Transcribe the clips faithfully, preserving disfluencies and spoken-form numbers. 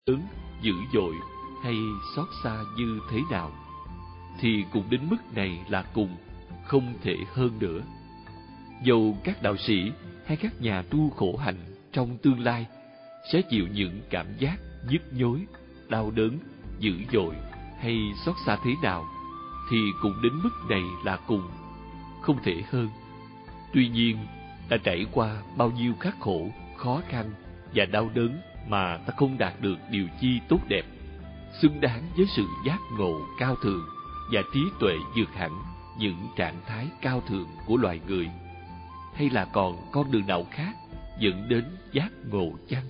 Lớn, dữ dội hay xót xa như thế nào, thì cũng đến mức này là cùng, không thể hơn nữa. Dầu các đạo sĩ hay các nhà tu khổ hạnh trong tương lai sẽ chịu những cảm giác nhức nhối, đau đớn, dữ dội hay xót xa thế nào, thì cũng đến mức này là cùng, không thể hơn. Tuy nhiên, đã trải qua bao nhiêu khắc khổ, khó khăn và đau đớn mà ta không đạt được điều chi tốt đẹp, xứng đáng với sự giác ngộ cao thượng và trí tuệ vượt hẳn những trạng thái cao thượng của loài người, hay là còn con đường nào khác dẫn đến giác ngộ chăng?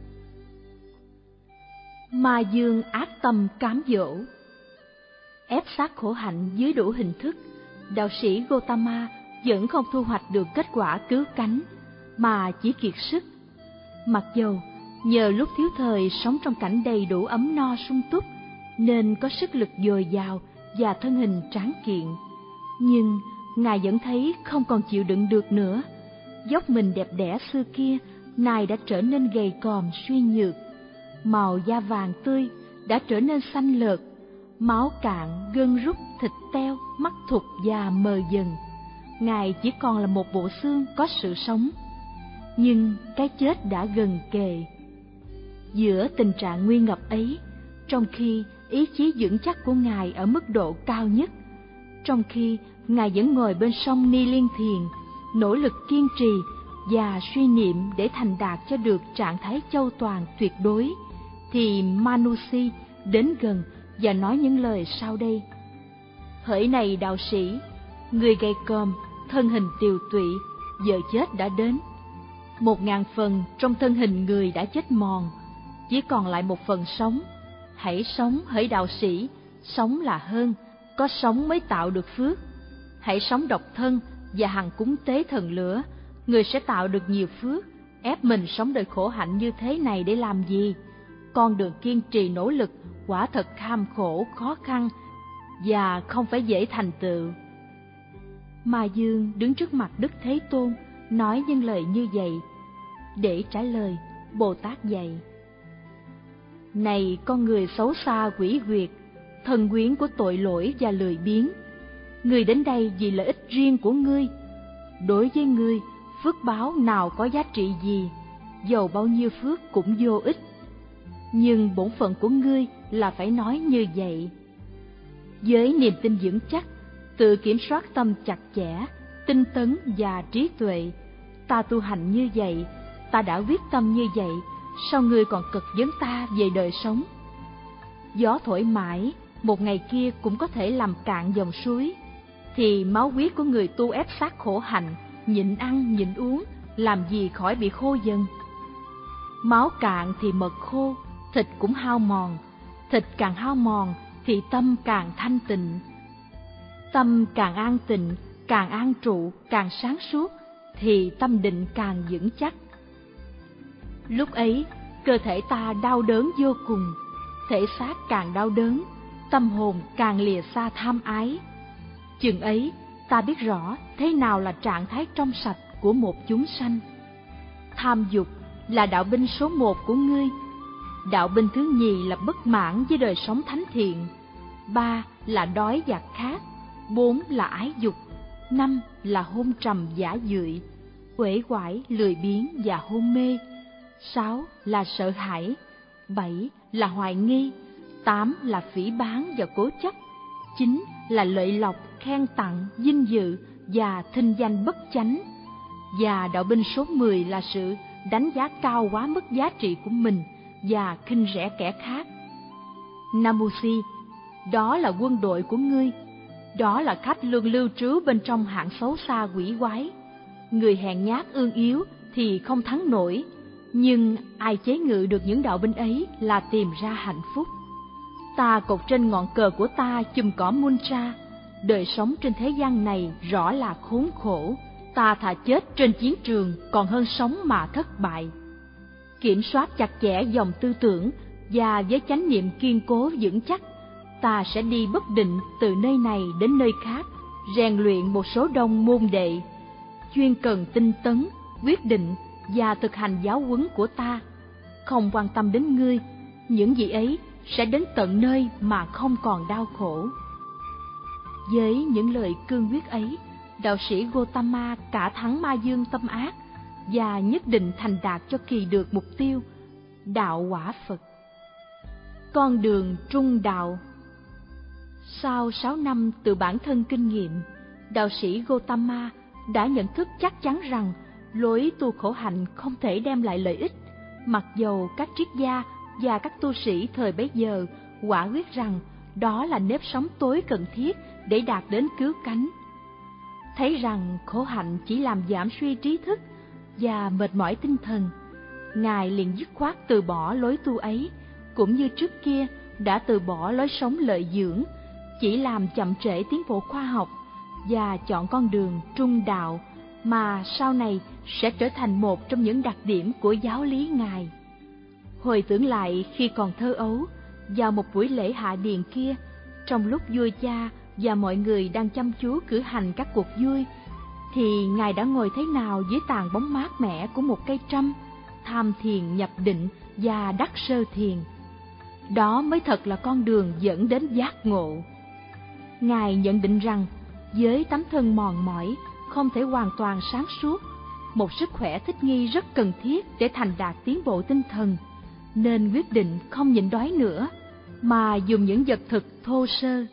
Ma dương ác tâm cám dỗ. Ép sát khổ hạnh dưới đủ hình thức, đạo sĩ Gotama vẫn không thu hoạch được kết quả cứu cánh, mà chỉ kiệt sức. Mặc dầu nhờ lúc thiếu thời sống trong cảnh đầy đủ ấm no sung túc, nên có sức lực dồi dào và thân hình tráng kiện, nhưng Ngài vẫn thấy không còn chịu đựng được nữa. Dốc mình đẹp đẽ xưa kia nay đã trở nên gầy còm suy nhược, màu da vàng tươi đã trở nên xanh lợt, máu cạn, gân rút, thịt teo, mắt thụt và mờ dần. Ngài chỉ còn là một bộ xương có sự sống, nhưng cái chết đã gần kề. Giữa tình trạng nguy ngập ấy, trong khi ý chí vững chắc của Ngài ở mức độ cao nhất, trong khi Ngài vẫn ngồi bên sông Ni Liên Thiền, nỗ lực kiên trì và suy niệm để thành đạt cho được trạng thái châu toàn tuyệt đối, thì Manusi đến gần và nói những lời sau đây: Hỡi này đạo sĩ, người gầy còm, thân hình tiều tụy, giờ chết đã đến. Một ngàn phần trong thân hình người đã chết mòn, chỉ còn lại một phần sống. Hãy sống hỡi đạo sĩ, sống là hơn, có sống mới tạo được phước. Hãy sống độc thân và hằng cúng tế thần lửa, người sẽ tạo được nhiều phước. Ép mình sống đời khổ hạnh như thế này để làm gì? Con đường kiên trì nỗ lực quả thật kham khổ, khó khăn và không phải dễ thành tựu. Ma Dương đứng trước mặt Đức Thế Tôn nói những lời như vậy. Để trả lời, Bồ Tát dạy: Này con người xấu xa quỷ quyệt, thần quyến của tội lỗi và lười biếng, ngươi đến đây vì lợi ích riêng của ngươi. Đối với ngươi, phước báo nào có giá trị gì, dầu bao nhiêu phước cũng vô ích. Nhưng bổn phận của ngươi là phải nói như vậy. Với niềm tin vững chắc, tự kiểm soát tâm chặt chẽ, tinh tấn và trí tuệ, ta tu hành như vậy, ta đã quyết tâm như vậy, sao ngươi còn cực vấn ta về đời sống? Gió thổi mãi, một ngày kia cũng có thể làm cạn dòng suối, thì máu huyết của người tu ép sát khổ hạnh, nhịn ăn nhịn uống, làm gì khỏi bị khô dần. Máu cạn thì mật khô, thịt cũng hao mòn, thịt càng hao mòn thì tâm càng thanh tịnh. Tâm càng an tịnh, càng an trụ, càng sáng suốt, thì tâm định càng vững chắc. Lúc ấy, cơ thể ta đau đớn vô cùng, thể xác càng đau đớn, tâm hồn càng lìa xa tham ái. Chừng ấy, ta biết rõ thế nào là trạng thái trong sạch của một chúng sanh. Tham dục là đạo binh số một của ngươi. Đạo binh thứ nhì là bất mãn với đời sống thánh thiện. Ba là đói và khát. Bốn là ái dục. Năm là hôn trầm giả dưỡi, uể oải, lười biếng và hôn mê. Sáu là sợ hãi. Bảy là hoài nghi. Tám là phỉ báng và cố chấp. Chín là lợi lộc, khen tặng, vinh dự và thinh danh bất chánh. Và đạo binh số mười là sự đánh giá cao quá mức giá trị của mình và khinh rẻ kẻ khác. Namusi, đó là quân đội của ngươi. Đó là khách luôn lưu trú bên trong hạng xấu xa quỷ quái. Người hèn nhát ương yếu thì không thắng nổi, nhưng ai chế ngự được những đạo binh ấy là tìm ra hạnh phúc. Ta cột trên ngọn cờ của ta chùm cỏ Muntra. Đời sống trên thế gian này rõ là khốn khổ. Ta thà chết trên chiến trường còn hơn sống mà thất bại. Kiểm soát chặt chẽ dòng tư tưởng và với chánh niệm kiên cố vững chắc, ta sẽ đi bất định từ nơi này đến nơi khác, rèn luyện một số đông môn đệ, chuyên cần tinh tấn, quyết định và thực hành giáo huấn của ta. Không quan tâm đến ngươi, những vị ấy sẽ đến tận nơi mà không còn đau khổ. Với những lời cương quyết ấy, đạo sĩ Gotama cả thắng ma dương tâm ác và nhất định thành đạt cho kỳ được mục tiêu đạo quả Phật. Con đường trung đạo. Sau sáu năm từ bản thân kinh nghiệm, đạo sĩ Gotama đã nhận thức chắc chắn rằng lối tu khổ hạnh không thể đem lại lợi ích, mặc dầu các triết gia và các tu sĩ thời bấy giờ quả quyết rằng đó là nếp sống tối cần thiết để đạt đến cứu cánh. Thấy rằng khổ hạnh chỉ làm giảm suy trí thức và mệt mỏi tinh thần, Ngài liền dứt khoát từ bỏ lối tu ấy, cũng như trước kia đã từ bỏ lối sống lợi dưỡng, chỉ làm chậm trễ tiến bộ khoa học, và chọn con đường trung đạo mà sau này sẽ trở thành một trong những đặc điểm của giáo lý Ngài. Hồi tưởng lại khi còn thơ ấu, vào một buổi lễ hạ điền kia, trong lúc vua cha và mọi người đang chăm chú cử hành các cuộc vui, thì Ngài đã ngồi thế nào dưới tàn bóng mát mẻ của một cây trâm, tham thiền nhập định và đắc sơ thiền. Đó mới thật là con đường dẫn đến giác ngộ. Ngài nhận định rằng với tấm thân mòn mỏi, không thể hoàn toàn sáng suốt, một sức khỏe thích nghi rất cần thiết để thành đạt tiến bộ tinh thần, nên quyết định không nhịn đói nữa, mà dùng những vật thực thô sơ.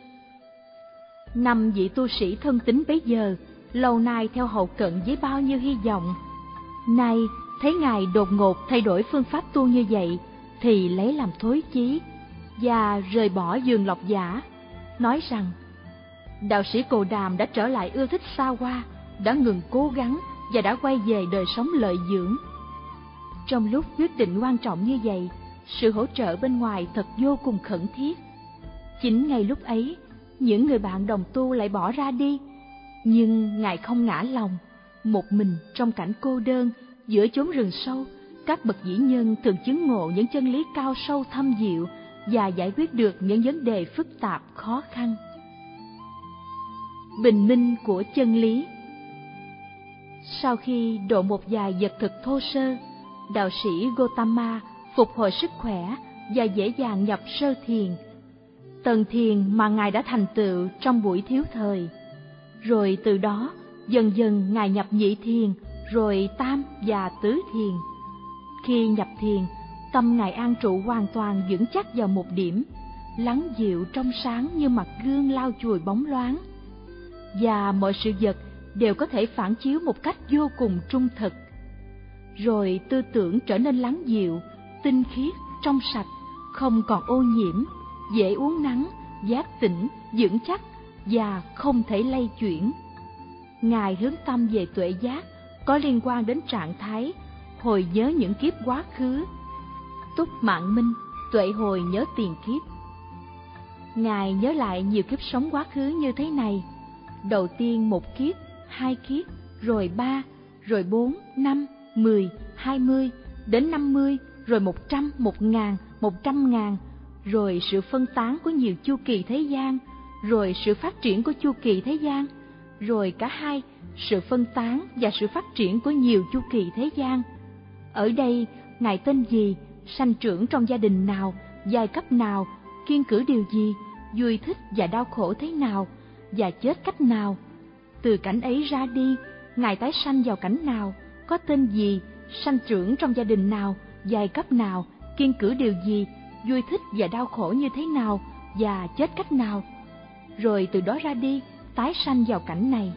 Năm vị tu sĩ thân tín bấy giờ, lâu nay theo hầu cận với bao nhiêu hy vọng, nay thấy Ngài đột ngột thay đổi phương pháp tu như vậy, thì lấy làm thối chí, và rời bỏ giường lọc giả, nói rằng đạo sĩ Cồ Đàm đã trở lại ưa thích xa hoa, đã ngừng cố gắng và đã quay về đời sống lợi dưỡng. Trong lúc quyết định quan trọng như vậy, sự hỗ trợ bên ngoài thật vô cùng khẩn thiết. Chính ngay lúc ấy, những người bạn đồng tu lại bỏ ra đi, nhưng Ngài không ngã lòng. Một mình trong cảnh cô đơn giữa chốn rừng sâu, các bậc vĩ nhân thường chứng ngộ những chân lý cao sâu thâm diệu và giải quyết được những vấn đề phức tạp khó khăn. Bình minh của chân lý. Sau khi độ một vài vật thực thô sơ, đạo sĩ Gotama phục hồi sức khỏe và dễ dàng nhập sơ thiền, tầng thiền mà Ngài đã thành tựu trong buổi thiếu thời. Rồi từ đó, dần dần Ngài nhập nhị thiền, rồi tam và tứ thiền. Khi nhập thiền, tâm Ngài an trụ hoàn toàn vững chắc vào một điểm, lắng dịu trong sáng như mặt gương lau chùi bóng loáng, và mọi sự vật đều có thể phản chiếu một cách vô cùng trung thực. Rồi tư tưởng trở nên lắng dịu, tinh khiết, trong sạch, không còn ô nhiễm, dễ uốn nắn, giác tỉnh, vững chắc và không thể lay chuyển. Ngài hướng tâm về tuệ giác, có liên quan đến trạng thái hồi nhớ những kiếp quá khứ. Túc Mạng Minh, tuệ hồi nhớ tiền kiếp. Ngài nhớ lại nhiều kiếp sống quá khứ như thế này: đầu tiên một kiếp, hai kiếp, rồi ba, rồi bốn, năm, mười, hai mươi, đến năm mươi, rồi một trăm, một ngàn, một trăm ngàn, rồi sự phân tán của nhiều chu kỳ thế gian, rồi sự phát triển của chu kỳ thế gian, rồi cả hai, sự phân tán và sự phát triển của nhiều chu kỳ thế gian. Ở đây, Ngài tên gì, sanh trưởng trong gia đình nào, giai cấp nào, kiêng cữ điều gì, vui thích và đau khổ thế nào, và chết cách nào. Từ cảnh ấy ra đi, Ngài tái sanh vào cảnh nào, có tên gì, sanh trưởng trong gia đình nào, giai cấp nào, kiêng cữ điều gì, vui thích và đau khổ như thế nào, và chết cách nào. Rồi từ đó ra đi, tái sanh vào cảnh này.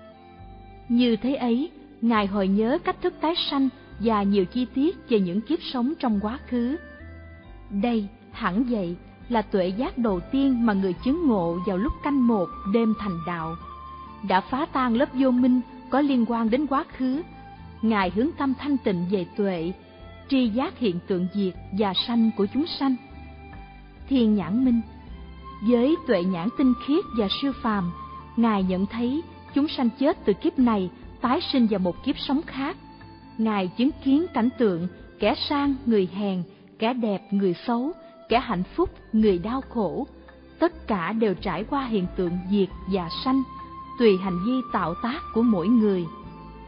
Như thế ấy, Ngài hồi nhớ cách thức tái sanh và nhiều chi tiết về những kiếp sống trong quá khứ. Đây, hẳn vậy, là tuệ giác đầu tiên mà người chứng ngộ vào lúc canh một đêm thành đạo. Đã phá tan lớp vô minh có liên quan đến quá khứ, Ngài hướng tâm thanh tịnh về tuệ, tri giác hiện tượng diệt và sanh của chúng sanh. Thiên nhãn minh. Với tuệ nhãn tinh khiết và siêu phàm, Ngài nhận thấy chúng sanh chết từ kiếp này tái sinh vào một kiếp sống khác. Ngài chứng kiến cảnh tượng kẻ sang người hèn, kẻ đẹp người xấu, kẻ hạnh phúc người đau khổ, tất cả đều trải qua hiện tượng diệt và sanh, tùy hành vi tạo tác của mỗi người.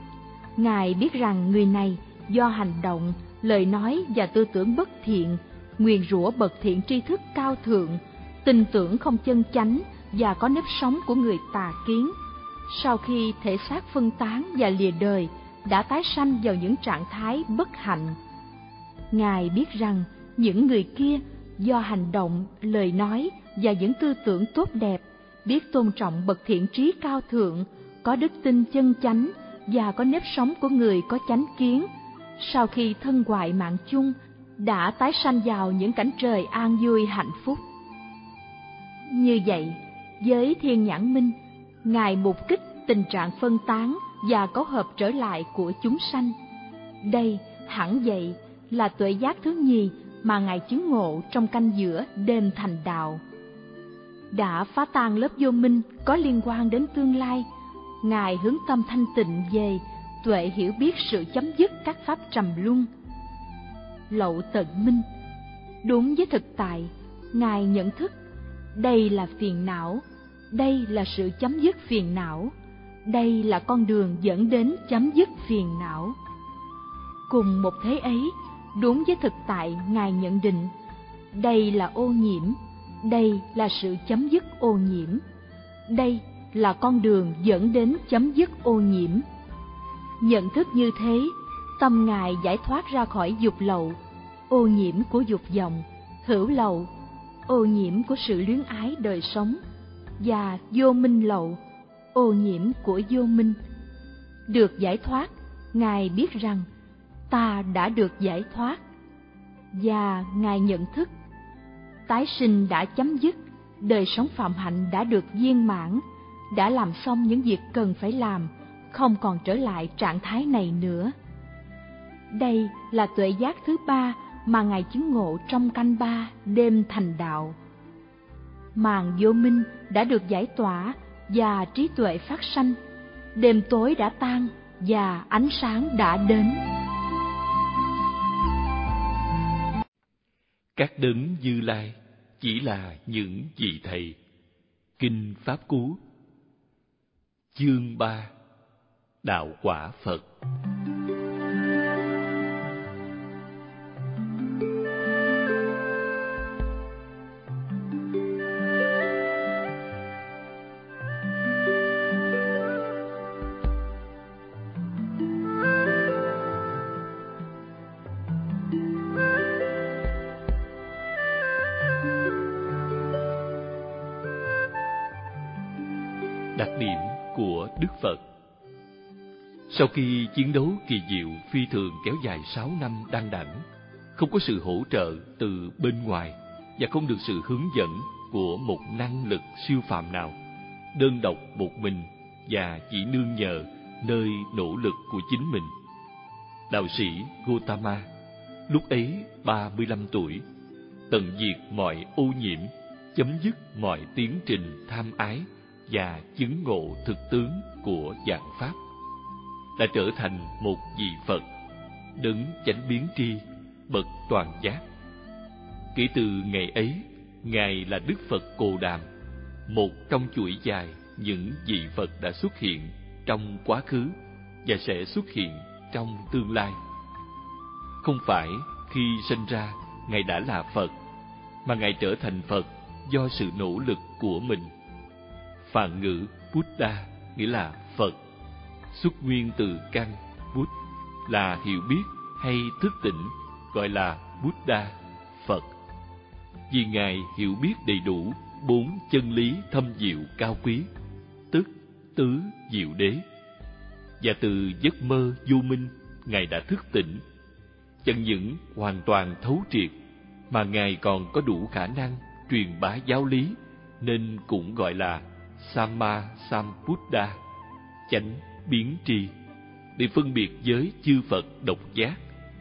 Ngài biết rằng người này do hành động, lời nói và tư tưởng bất thiện nguyền rủa bậc thiện tri thức cao thượng, tin tưởng không chân chánh và có nếp sống của người tà kiến. Sau khi thể xác phân tán và lìa đời, đã tái sanh vào những trạng thái bất hạnh. Ngài biết rằng những người kia do hành động, lời nói và những tư tưởng tốt đẹp, biết tôn trọng bậc thiện trí cao thượng, có đức tin chân chánh và có nếp sống của người có chánh kiến, sau khi thân hoại mạng chung, đã tái sanh vào những cảnh trời an vui hạnh phúc. Như vậy, với thiên nhãn minh, Ngài mục kích tình trạng phân tán và cấu hợp trở lại của chúng sanh. Đây hẳn vậy là tuệ giác thứ nhì mà Ngài chứng ngộ trong canh giữa đêm thành đạo. Đã phá tan lớp vô minh có liên quan đến tương lai, Ngài hướng tâm thanh tịnh về tuệ hiểu biết sự chấm dứt các pháp trầm luân. Lậu tận minh, đúng với thực tại, Ngài nhận thức đây là phiền não, đây là sự chấm dứt phiền não, đây là con đường dẫn đến chấm dứt phiền não. Cùng một thế ấy, đúng với thực tại, Ngài nhận định đây là ô nhiễm, đây là sự chấm dứt ô nhiễm, đây là con đường dẫn đến chấm dứt ô nhiễm. Nhận thức như thế, tâm Ngài giải thoát ra khỏi dục lậu, ô nhiễm của dục vọng, hữu lậu, ô nhiễm của sự luyến ái đời sống, và vô minh lậu, ô nhiễm của vô minh. Được giải thoát, Ngài biết rằng ta đã được giải thoát, và Ngài nhận thức tái sinh đã chấm dứt, đời sống phạm hạnh đã được viên mãn, đã làm xong những việc cần phải làm, không còn trở lại trạng thái này nữa. Đây là tuệ giác thứ ba mà Ngài chứng ngộ trong canh ba đêm thành đạo. Màn vô minh đã được giải tỏa và trí tuệ phát sanh, đêm tối đã tan và ánh sáng đã đến. Các đấng Như Lai chỉ là những vị thầy. Kinh Pháp Cú, chương ba, Đạo quả Phật. Đặc điểm của Đức Phật. Sau khi chiến đấu kỳ diệu phi thường kéo dài sáu năm đăng đẳng, không có sự hỗ trợ từ bên ngoài và không được sự hướng dẫn của một năng lực siêu phàm nào, đơn độc một mình và chỉ nương nhờ nơi nỗ lực của chính mình. Đạo sĩ Gotama lúc ấy ba mươi lăm tuổi, tận diệt mọi ô nhiễm, chấm dứt mọi tiến trình tham ái và chứng ngộ thực tướng của vạn pháp, đã trở thành một vị Phật, đấng chánh biến tri, bậc toàn giác. Kể từ ngày ấy, Ngài là Đức Phật Cồ Đàm, một trong chuỗi dài những vị Phật đã xuất hiện trong quá khứ và sẽ xuất hiện trong tương lai. Không phải khi sinh ra Ngài đã là Phật, mà Ngài trở thành Phật do sự nỗ lực của mình. Phạn ngữ Buddha nghĩa là Phật, xuất nguyên từ căn Bút là hiểu biết hay thức tỉnh, gọi là Buddha, Phật. Vì Ngài hiểu biết đầy đủ bốn chân lý thâm diệu cao quý, tức tứ diệu đế. Và từ giấc mơ vô minh, Ngài đã thức tỉnh. Chẳng những hoàn toàn thấu triệt, mà Ngài còn có đủ khả năng truyền bá giáo lý, nên cũng gọi là Samma Sambuddha, chánh biến tri, để phân biệt với chư Phật độc giác.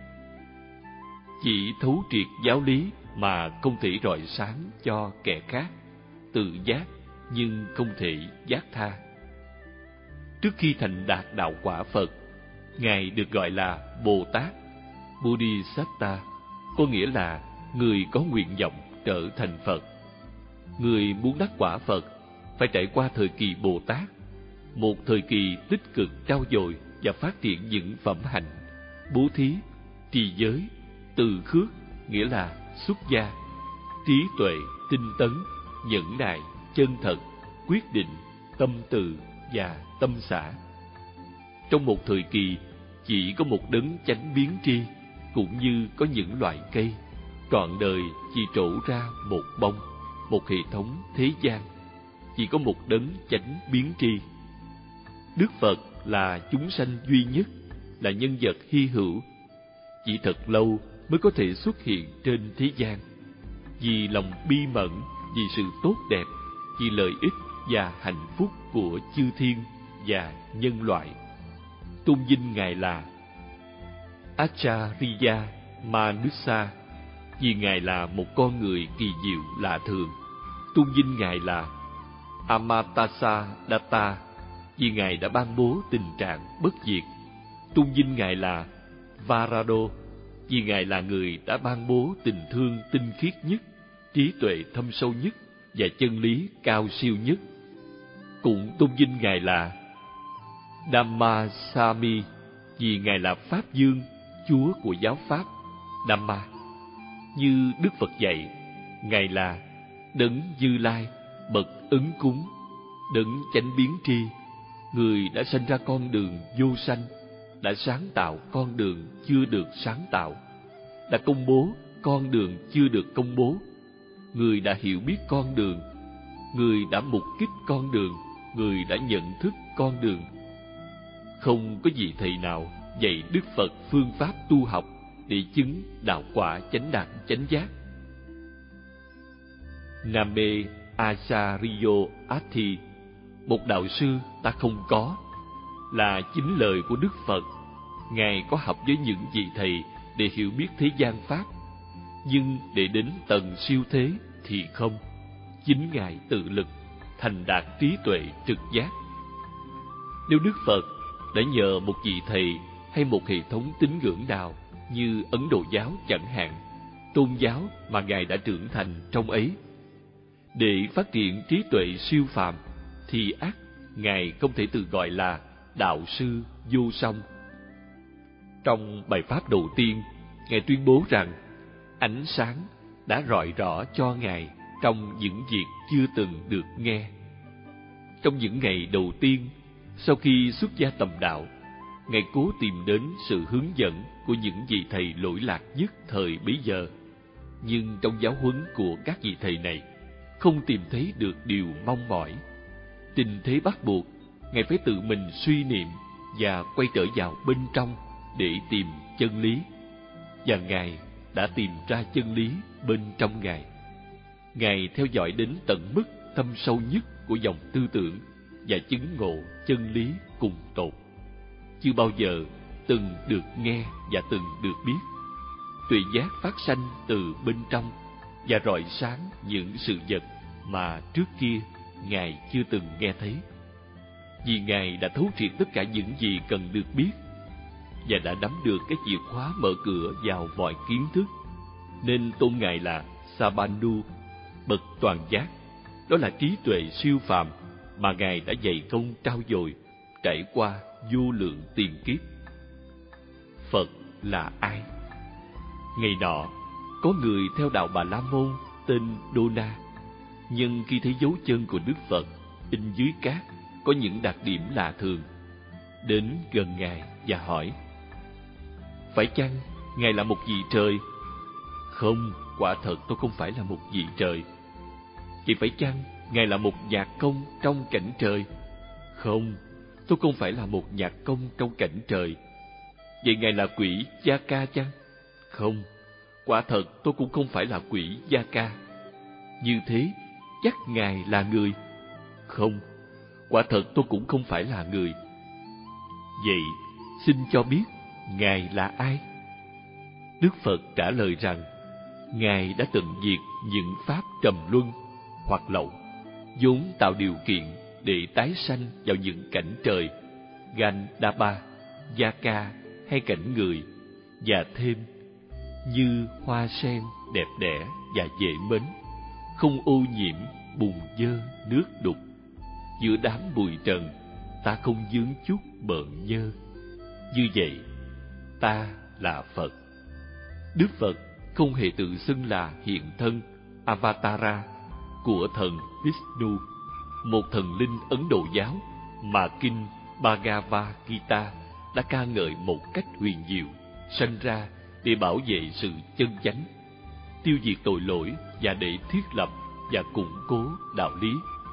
Chỉ thấu triệt giáo lý mà không thể rọi sáng cho kẻ khác, tự giác nhưng không thể giác tha. Trước khi thành đạt đạo quả Phật, Ngài được gọi là Bồ Tát, Bodhisatta, có nghĩa là người có nguyện vọng trở thành Phật. Người muốn đắc quả Phật phải trải qua thời kỳ Bồ Tát, một thời kỳ tích cực trau dồi và phát triển những phẩm hạnh bố thí, trì giới, từ khước nghĩa là xuất gia, trí tuệ, tinh tấn, nhẫn nại, chân thật, quyết định, tâm từ và tâm xả. Trong một thời kỳ, chỉ có một đấng chánh biến tri, cũng như có những loại cây, trọn đời chỉ trổ ra một bông, một hệ thống thế gian, chỉ có một đấng chánh biến tri. Đức Phật là chúng sanh duy nhất, là nhân vật hy hữu, chỉ thật lâu mới có thể xuất hiện trên thế gian, vì lòng bi mẫn, vì sự tốt đẹp, vì lợi ích và hạnh phúc của chư thiên và nhân loại. Tôn vinh Ngài là Acharya Manusa, vì Ngài là một con người kỳ diệu lạ thường. Tôn vinh Ngài là Amatasa Datta, vì Ngài đã ban bố tình trạng bất diệt. Tôn vinh Ngài là Varado, vì Ngài là người đã ban bố tình thương tinh khiết nhất, trí tuệ thâm sâu nhất và chân lý cao siêu nhất. Cũng tôn vinh Ngài là Dhammasami, vì Ngài là Pháp Dương, Chúa của giáo Pháp Dhamma. Như Đức Phật dạy, Ngài là Đấng Như Lai, bậc ứng cúng, Đấng chánh biến tri, người đã sanh ra con đường vô sanh, đã sáng tạo con đường chưa được sáng tạo, đã công bố con đường chưa được công bố, người đã hiểu biết con đường, người đã mục kích con đường, người đã nhận thức con đường. Không có vị thầy nào dạy Đức Phật phương pháp tu học để chứng đạo quả chánh đẳng chánh giác. Name Acharyo Ati, một đạo sư ta không có, là chính lời của Đức Phật. Ngài có học với những vị thầy để hiểu biết thế gian pháp, nhưng để đến tầng siêu thế thì không. Chính Ngài tự lực thành đạt trí tuệ trực giác. Nếu Đức Phật đã nhờ một vị thầy hay một hệ thống tín ngưỡng nào như Ấn Độ giáo chẳng hạn, tôn giáo mà Ngài đã trưởng thành trong ấy, để phát triển trí tuệ siêu phàm, thì ắt Ngài không thể tự gọi là đạo sư vô song. Trong bài pháp đầu tiên, Ngài tuyên bố rằng ánh sáng đã rọi rõ cho Ngài trong những việc chưa từng được nghe. Trong những ngày đầu tiên, sau khi xuất gia tầm đạo, Ngài cố tìm đến sự hướng dẫn của những vị thầy lỗi lạc nhất thời bấy giờ. Nhưng trong giáo huấn của các vị thầy này, không tìm thấy được điều mong mỏi. Tình thế bắt buộc, Ngài phải tự mình suy niệm và quay trở vào bên trong để tìm chân lý. Và Ngài đã tìm ra chân lý bên trong Ngài. Ngài theo dõi đến tận mức thâm sâu nhất của dòng tư tưởng và chứng ngộ chân lý cùng tột. Chưa bao giờ từng được nghe và từng được biết. Tuệ giác phát sanh từ bên trong và rọi sáng những sự vật mà trước kia Ngài chưa từng nghe thấy. Vì Ngài đã thấu triệt tất cả những gì cần được biết và đã nắm được cái chìa khóa mở cửa vào mọi kiến thức, nên tôn Ngài là Sabanu, bậc toàn giác. Đó là trí tuệ siêu phàm mà Ngài đã dày công trao dồi trải qua vô lượng tiền kiếp. Phật là ai? Ngày nọ, có người theo đạo Bà La Môn tên Đô-na, nhưng khi thấy dấu chân của Đức Phật in dưới cát có những đặc điểm lạ thường, đến gần Ngài và hỏi: phải chăng Ngài là một vị trời? Không, quả thật tôi không phải là một vị trời. Vậy phải chăng Ngài là một nhạc công trong cảnh trời? Không, tôi không phải là một nhạc công trong cảnh trời. Vậy Ngài là quỷ Gia Ca chăng? Không, quả thật tôi cũng không phải là quỷ Gia Ca. Như thế, chắc Ngài là người? Không, quả thật tôi cũng không phải là người. Vậy, xin cho biết, Ngài là ai? Đức Phật trả lời rằng, Ngài đã tận diệt những pháp trầm luân hoặc lậu, vốn tạo điều kiện để tái sanh vào những cảnh trời, Gandhapa, Gia Ca hay cảnh người, và thêm như hoa sen đẹp đẽ và dễ mến, không ô nhiễm bùn dơ nước đục. Giữa đám bụi trần, ta không vướng chút bợn nhơ. Như vậy, ta là Phật. Đức Phật không hề tự xưng là hiện thân Avatara của thần Vishnu, một thần linh Ấn Độ giáo mà kinh Bhagavad Gita đã ca ngợi một cách huyền diệu, sanh ra để bảo vệ sự chân chánh, tiêu diệt tội lỗi và để thiết lập và củng cố đạo lý.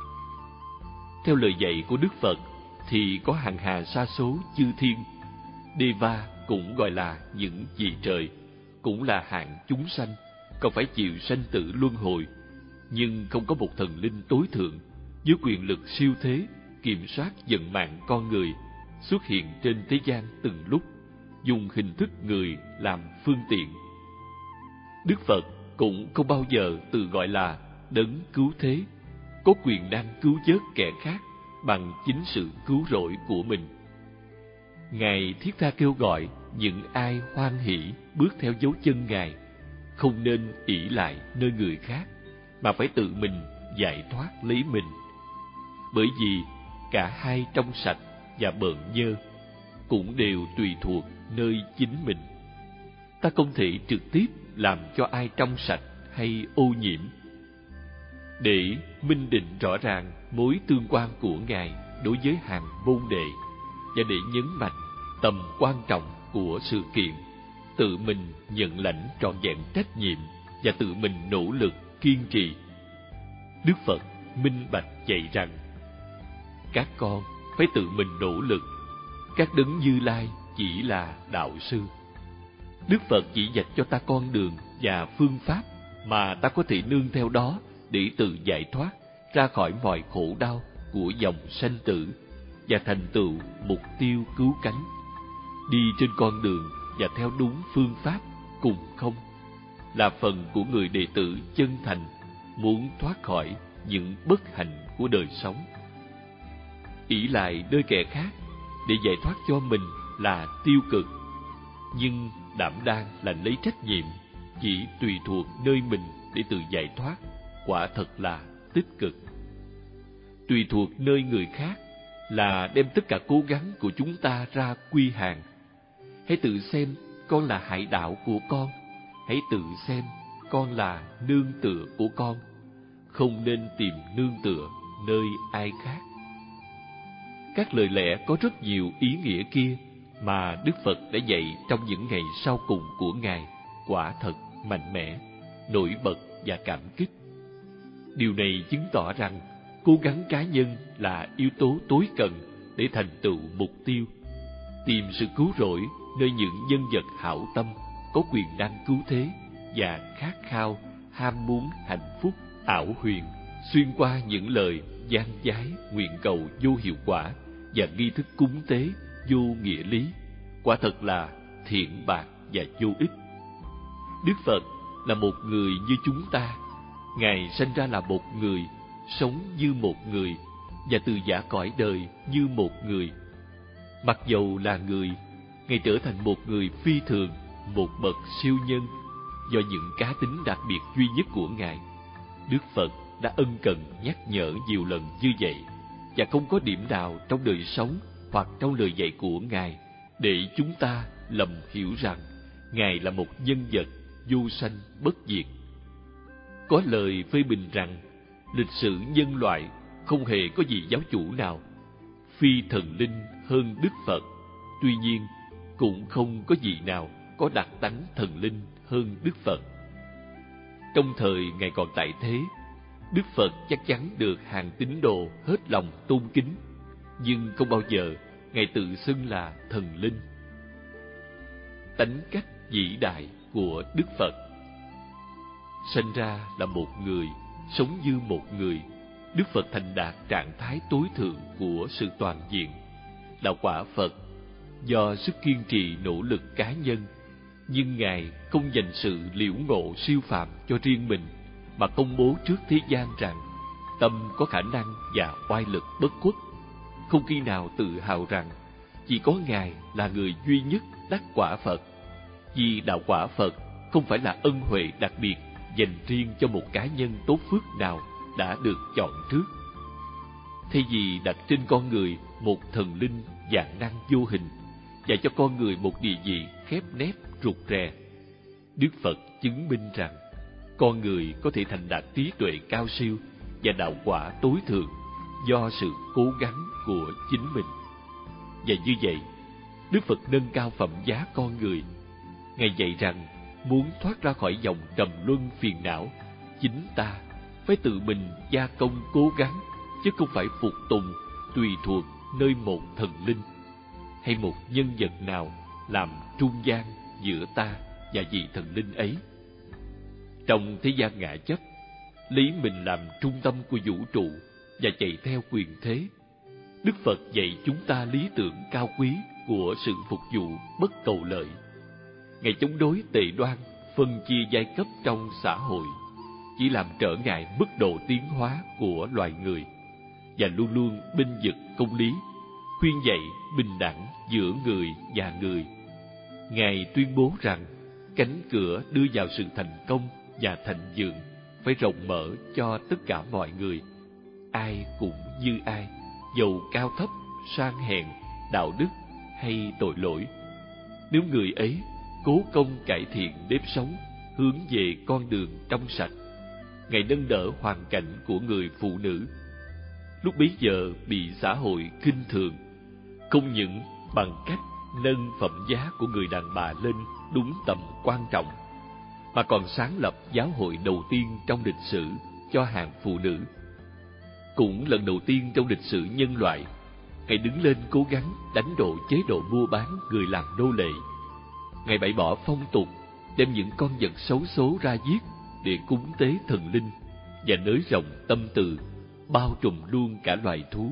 Theo lời dạy của Đức Phật thì có hàng hà sa số chư thiên, Deva cũng gọi là những vị trời, cũng là hạng chúng sanh, còn phải chịu sanh tử luân hồi, nhưng không có một thần linh tối thượng với quyền lực siêu thế kiểm soát vận mạng con người xuất hiện trên thế gian từng lúc, dùng hình thức người làm phương tiện. Đức Phật cũng không bao giờ tự gọi là đấng cứu thế, có quyền năng cứu vớt kẻ khác bằng chính sự cứu rỗi của mình. Ngài thiết tha kêu gọi những ai hoan hỷ bước theo dấu chân Ngài không nên ỷ lại nơi người khác, mà phải tự mình giải thoát lấy mình. Bởi vì cả hai trong sạch và bợn nhơ cũng đều tùy thuộc nơi chính mình. Ta không thể trực tiếp làm cho ai trong sạch hay ô nhiễm. Để minh định rõ ràng mối tương quan của Ngài đối với hàng môn đệ, và để nhấn mạnh tầm quan trọng của sự kiện, tự mình nhận lãnh trọn vẹn trách nhiệm và tự mình nỗ lực kiên trì, Đức Phật minh bạch dạy rằng: các con phải tự mình nỗ lực, các đấng Như Lai chỉ là đạo sư. Đức Phật chỉ dạch cho ta con đường và phương pháp mà ta có thể nương theo đó để tự giải thoát ra khỏi mọi khổ đau của dòng sanh tử và thành tựu mục tiêu cứu cánh. Đi trên con đường và theo đúng phương pháp cùng không là phần của người đệ tử chân thành muốn thoát khỏi những bất hạnh của đời sống. Ỷ lại nơi kẻ khác để giải thoát cho mình là tiêu cực, nhưng đảm đang là lấy trách nhiệm chỉ tùy thuộc nơi mình để tự giải thoát quả thật là tích cực. Tùy thuộc nơi người khác là đem tất cả cố gắng của chúng ta ra quy hàng. Hãy tự xem con là hải đạo của con, hãy tự xem con là nương tựa của con, không nên tìm nương tựa nơi ai khác. Các lời lẽ có rất nhiều ý nghĩa kia mà Đức Phật đã dạy trong những ngày sau cùng của Ngài quả thật mạnh mẽ, nổi bật và cảm kích. Điều này chứng tỏ rằng cố gắng cá nhân là yếu tố tối cần để thành tựu mục tiêu. Tìm sự cứu rỗi nơi những nhân vật hảo tâm có quyền năng cứu thế và khát khao, ham muốn hạnh phúc ảo huyền xuyên qua những lời gian dái, nguyện cầu vô hiệu quả và nghi thức cúng tế vô nghĩa lý, quả thật là thiện bạc và vô ích. Đức Phật là một người như chúng ta. Ngài sinh ra là một người, sống như một người và từ giã cõi đời như một người. Mặc dầu là người, Ngài trở thành một người phi thường, một bậc siêu nhân do những cá tính đặc biệt duy nhất của Ngài. Đức Phật đã ân cần nhắc nhở nhiều lần như vậy, và không có điểm nào trong đời sống hoặc trong lời dạy của Ngài để chúng ta lầm hiểu rằng Ngài là một nhân vật vô sanh bất diệt. Có lời phê bình rằng lịch sử nhân loại không hề có vị giáo chủ nào phi thần linh hơn Đức Phật. Tuy nhiên, cũng không có vị nào có đặc tánh thần linh hơn Đức Phật. Trong thời Ngài còn tại thế, Đức Phật chắc chắn được hàng tín đồ hết lòng tôn kính, nhưng không bao giờ Ngài tự xưng là thần linh. Tánh cách vĩ đại của Đức Phật: sinh ra là một người, sống như một người, Đức Phật thành đạt trạng thái tối thượng của sự toàn diện. Là quả Phật do sức kiên trì nỗ lực cá nhân, nhưng Ngài không dành sự liễu ngộ siêu phàm cho riêng mình, mà công bố trước thế gian rằng tâm có khả năng và oai lực bất khuất. Không khi nào tự hào rằng chỉ có Ngài là người duy nhất đắc quả Phật, vì đạo quả Phật không phải là ân huệ đặc biệt dành riêng cho một cá nhân tốt phước nào đã được chọn trước. Thay vì đặt trên con người một thần linh vạn năng vô hình và cho con người một địa vị khép nép rụt rè, Đức Phật chứng minh rằng con người có thể thành đạt trí tuệ cao siêu và đạo quả tối thượng do sự cố gắng của chính mình. Và như vậy, Đức Phật nâng cao phẩm giá con người. Ngài dạy rằng muốn thoát ra khỏi dòng trầm luân phiền não, chính ta phải tự mình gia công cố gắng, chứ không phải phục tùng tùy thuộc nơi một thần linh hay một nhân vật nào làm trung gian giữa ta và vị thần linh ấy. Trong thế gian ngã chấp, lấy mình làm trung tâm của vũ trụ và chạy theo quyền thế, Đức Phật dạy chúng ta lý tưởng cao quý của sự phục vụ bất cầu lợi. Ngài chống đối tệ đoan, phân chia giai cấp trong xã hội, chỉ làm trở ngại mức độ tiến hóa của loài người, và luôn luôn bênh vực công lý, khuyên dạy bình đẳng giữa người và người. Ngài tuyên bố rằng cánh cửa đưa vào sự thành công và thịnh vượng phải rộng mở cho tất cả mọi người. Ai cũng như ai, dầu cao thấp, sang hèn, đạo đức hay tội lỗi. Nếu người ấy cố công cải thiện nếp sống, hướng về con đường trong sạch, Ngài nâng đỡ hoàn cảnh của người phụ nữ, lúc bấy giờ bị xã hội khinh thường, không những bằng cách nâng phẩm giá của người đàn bà lên đúng tầm quan trọng, mà còn sáng lập giáo hội đầu tiên trong lịch sử cho hàng phụ nữ. Cũng lần đầu tiên trong lịch sử nhân loại, Ngài đứng lên cố gắng đánh đổ chế độ mua bán người làm nô lệ. Ngài bãi bỏ phong tục, đem những con vật xấu số ra giết để cúng tế thần linh, và nới rộng tâm từ, bao trùm luôn cả loài thú.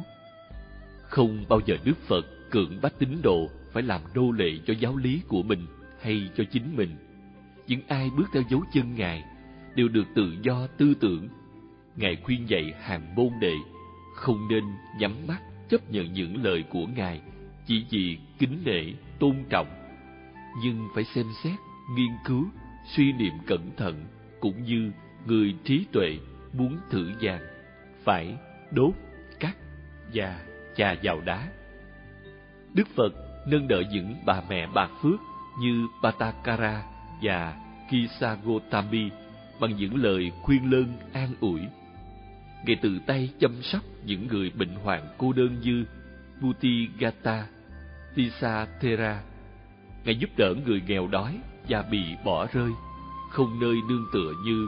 Không bao giờ Đức Phật cưỡng bách tín đồ phải làm nô lệ cho giáo lý của mình hay cho chính mình. Những ai bước theo dấu chân Ngài đều được tự do tư tưởng. Ngài khuyên dạy hàng môn đệ không nên nhắm mắt chấp nhận những lời của Ngài chỉ vì kính nể, tôn trọng, nhưng phải xem xét, nghiên cứu, suy niệm cẩn thận, cũng như người trí tuệ muốn thử vàng phải đốt, cắt và chà vào đá. Đức Phật nâng đỡ những bà mẹ bạc phước như Bhattakara và Kisagotami bằng những lời khuyên lơn an ủi. Ngài tự tay chăm sóc những người bệnh hoạn cô đơn như Buttigitta, Tisathera. Ngài giúp đỡ người nghèo đói và bị bỏ rơi, không nơi nương tựa như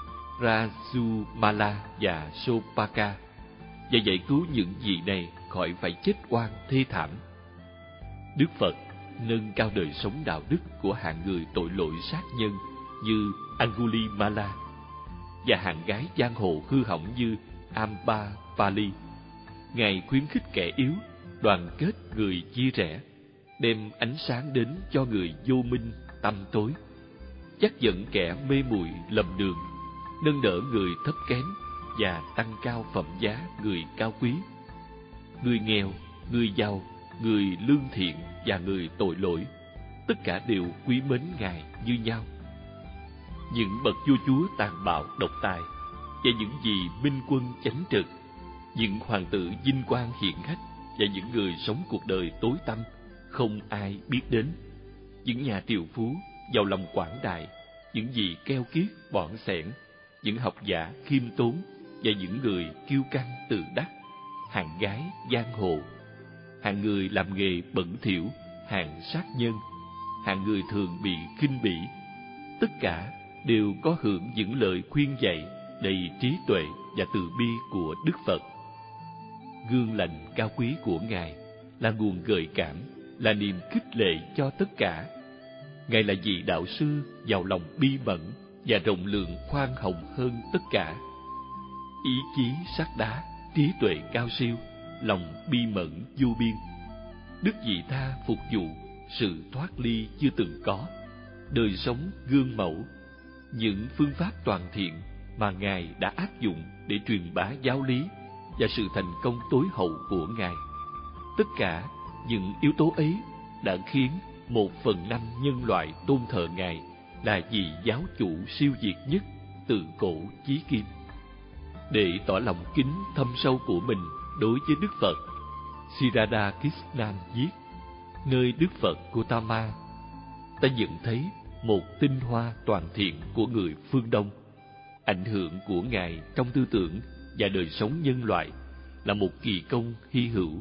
Rajumala và Sopaka, và dạy cứu những vị này khỏi phải chết oan thê thảm. Đức Phật nâng cao đời sống đạo đức của hạng người tội lỗi sát nhân như Angulimala và hạng gái giang hồ hư hỏng như Ambapali. Ngài khuyến khích kẻ yếu, đoàn kết người chia rẽ, đem ánh sáng đến cho người vô minh tăm tối, dắt dẫn kẻ mê muội lầm đường, nâng đỡ người thấp kém và tăng cao phẩm giá người cao quý. Người nghèo, người giàu, người lương thiện và người tội lỗi, tất cả đều quý mến Ngài như nhau. Những bậc vua chúa tàn bạo độc tài và những vị minh quân chánh trực, những hoàng tử vinh quang hiển hách và những người sống cuộc đời tối tăm không ai biết đến, những nhà triệu phú giàu lòng quảng đại, những vị keo kiết bỏn xẻn, những học giả khiêm tốn và những người kiêu căng tự đắc, hàng gái giang hồ, hàng người làm nghề bẩn thỉu, hàng sát nhân, hàng người thường bị khinh bỉ, tất cả đều có hưởng những lời khuyên dạy đầy trí tuệ và từ bi của Đức Phật. Gương lành cao quý của Ngài là nguồn gợi cảm, là niềm khích lệ cho tất cả. Ngài là vị đạo sư giàu lòng bi mẫn và rộng lượng khoan hồng hơn tất cả. Ý chí sắt đá, trí tuệ cao siêu, lòng bi mẫn vô biên, đức vị tha phục vụ, sự thoát ly chưa từng có, đời sống gương mẫu, những phương pháp toàn thiện mà Ngài đã áp dụng để truyền bá giáo lý và sự thành công tối hậu của Ngài. Tất cả những yếu tố ấy đã khiến một phần năm nhân loại tôn thờ Ngài là vị giáo chủ siêu việt nhất từ cổ chí kim. Để tỏ lòng kính thâm sâu của mình đối với Đức Phật, Sri Radha Krishnan viết: nơi Đức Phật Gautama, ta nhận thấy một tinh hoa toàn thiện của người phương Đông. Ảnh hưởng của Ngài trong tư tưởng và đời sống nhân loại là một kỳ công hy hữu.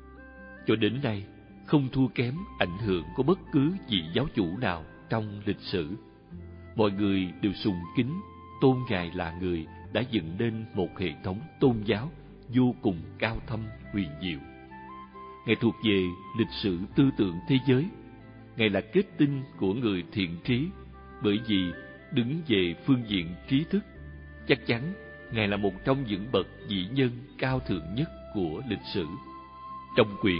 Cho đến nay, không thua kém ảnh hưởng của bất cứ vị giáo chủ nào trong lịch sử. Mọi người đều sùng kính, tôn Ngài là người đã dựng nên một hệ thống tôn giáo vô cùng cao thâm huyền diệu. Ngài thuộc về lịch sử tư tưởng thế giới. Ngài là kết tinh của người thiện trí, bởi vì đứng về phương diện trí thức, chắc chắn Ngài là một trong những bậc vĩ nhân cao thượng nhất của lịch sử. Trong quyển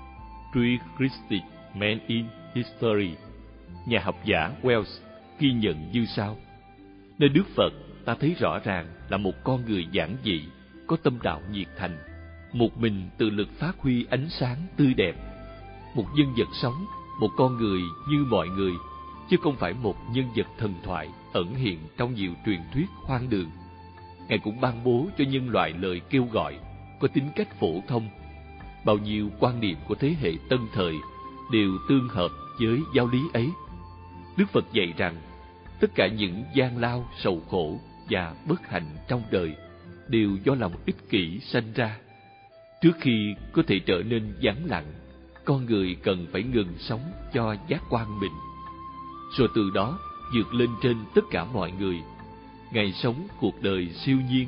Pre-Christic Men in History, nhà học giả Wells ghi nhận như sau: nơi Đức Phật, ta thấy rõ ràng là một con người giản dị, có tâm đạo nhiệt thành, một mình tự lực phát huy ánh sáng tươi đẹp, một nhân vật sống, một con người như mọi người, chứ không phải một nhân vật thần thoại ẩn hiện trong nhiều truyền thuyết hoang đường. Ngài cũng ban bố cho nhân loại lời kêu gọi có tính cách phổ thông. Bao nhiêu quan niệm của thế hệ tân thời đều tương hợp với giáo lý ấy. Đức Phật dạy rằng tất cả những gian lao, sầu khổ và bất hạnh trong đời đều do lòng ích kỷ sanh ra. Trước khi có thể trở nên vắng lặng, con người cần phải ngừng sống cho giác quan mình, rồi từ đó vượt lên trên tất cả mọi người. Ngài sống cuộc đời siêu nhiên.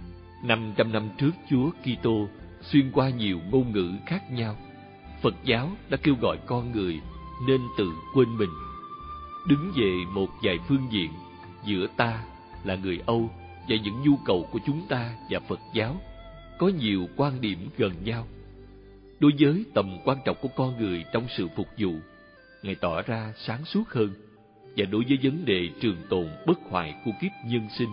Năm trăm năm trước Chúa Kitô xuyên qua nhiều ngôn ngữ khác nhau, Phật giáo đã kêu gọi con người nên tự quên mình, đứng về một vài phương diện giữa ta là người Âu và những nhu cầu của chúng ta và Phật giáo có nhiều quan điểm gần nhau. Đối với tầm quan trọng của con người trong sự phục vụ, Ngài tỏ ra sáng suốt hơn, và đối với vấn đề trường tồn bất hoại của kiếp nhân sinh,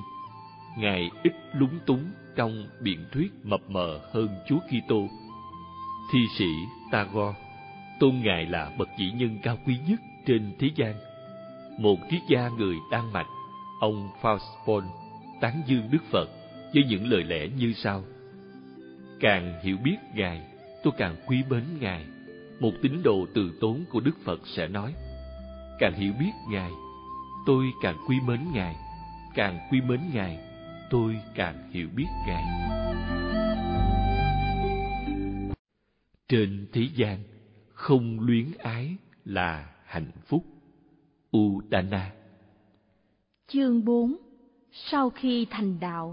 Ngài ít lúng túng trong biện thuyết mập mờ hơn Chúa Kitô. Thi sĩ Tagore tôn Ngài là bậc vĩ nhân cao quý nhất trên thế gian. Một triết gia người Đan Mạch, ông Faust tán dương Đức Phật với những lời lẽ như sau: càng hiểu biết Ngài, tôi càng quý mến Ngài. Một tín đồ từ tốn của Đức Phật sẽ nói: càng hiểu biết Ngài, tôi càng quý mến Ngài. Càng quý mến Ngài, tôi càng hiểu biết Ngài. Trên thế gian, không luyến ái là hạnh phúc. Udana. Chương bốn. Sau khi thành đạo.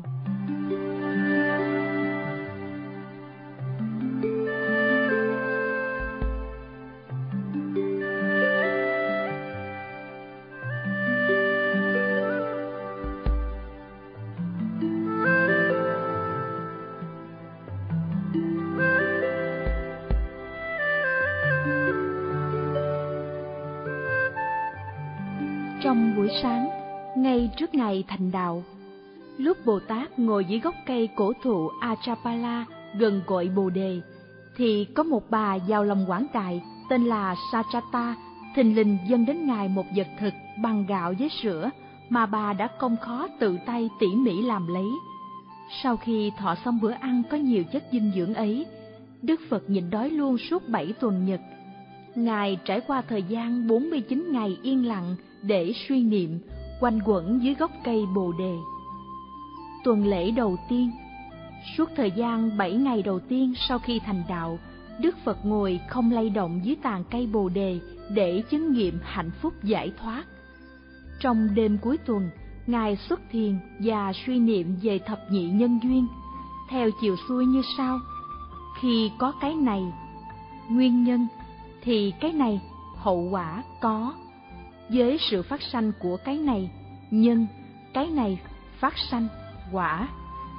Trong buổi sáng, ngay trước ngày thành đạo, lúc Bồ Tát ngồi dưới gốc cây cổ thụ Achapala gần cội Bồ Đề, thì có một bà vào lòng quảng đại tên là Sachata thình lình dâng đến Ngài một vật thực bằng gạo với sữa mà bà đã công khó tự tay tỉ mỉ làm lấy. Sau khi thọ xong bữa ăn có nhiều chất dinh dưỡng ấy, Đức Phật nhịn đói luôn suốt bảy tuần nhật. Ngài trải qua thời gian bốn mươi chín ngày yên lặng để suy niệm, quanh quẩn dưới gốc cây Bồ Đề. Tuần lễ đầu tiên, suốt thời gian bảy ngày đầu tiên sau khi thành đạo, Đức Phật ngồi không lay động dưới tàn cây Bồ Đề để chứng nghiệm hạnh phúc giải thoát. Trong đêm cuối tuần, Ngài xuất thiền và suy niệm về thập nhị nhân duyên, theo chiều xuôi như sau: khi có cái này, nguyên nhân, thì cái này, hậu quả có. Với sự phát sanh của cái này, nhân, cái này phát sanh, quả.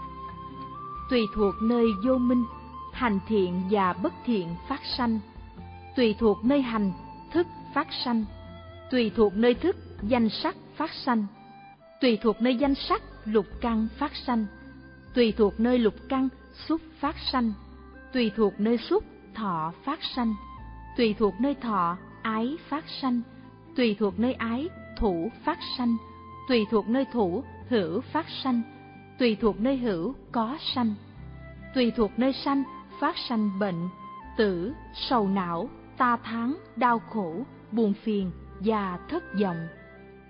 Tùy thuộc nơi vô minh, hành thiện và bất thiện phát sanh. Tùy thuộc nơi hành, thức phát sanh. Tùy thuộc nơi thức, danh sắc phát sanh. Tùy thuộc nơi danh sắc, lục căn phát sanh. Tùy thuộc nơi lục căn, xúc phát sanh. Tùy thuộc nơi xúc, thọ phát sanh. Tùy thuộc nơi thọ, ái phát sanh. Tùy thuộc nơi ái, thủ phát sanh. Tùy thuộc nơi thủ, hữu phát sanh. Tùy thuộc nơi hữu, có sanh. Tùy thuộc nơi sanh, phát sanh bệnh, tử, sầu não, ta thán, đau khổ, buồn phiền và thất vọng.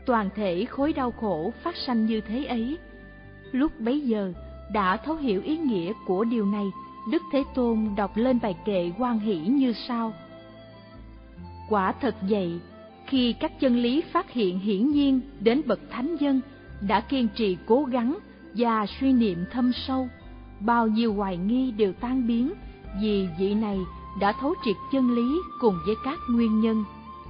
toàn thể khối đau khổ phát sanh như thế ấy. Lúc bấy giờ đã thấu hiểu ý nghĩa của điều này, Đức Thế Tôn đọc lên bài kệ hoan hỷ như sau: Quả thật vậy, khi các chân lý phát hiện hiển nhiên đến bậc thánh nhân đã kiên trì cố gắng và suy niệm thâm sâu, bao nhiêu hoài nghi đều tan biến, vì vị này đã thấu triệt chân lý cùng với các nguyên nhân.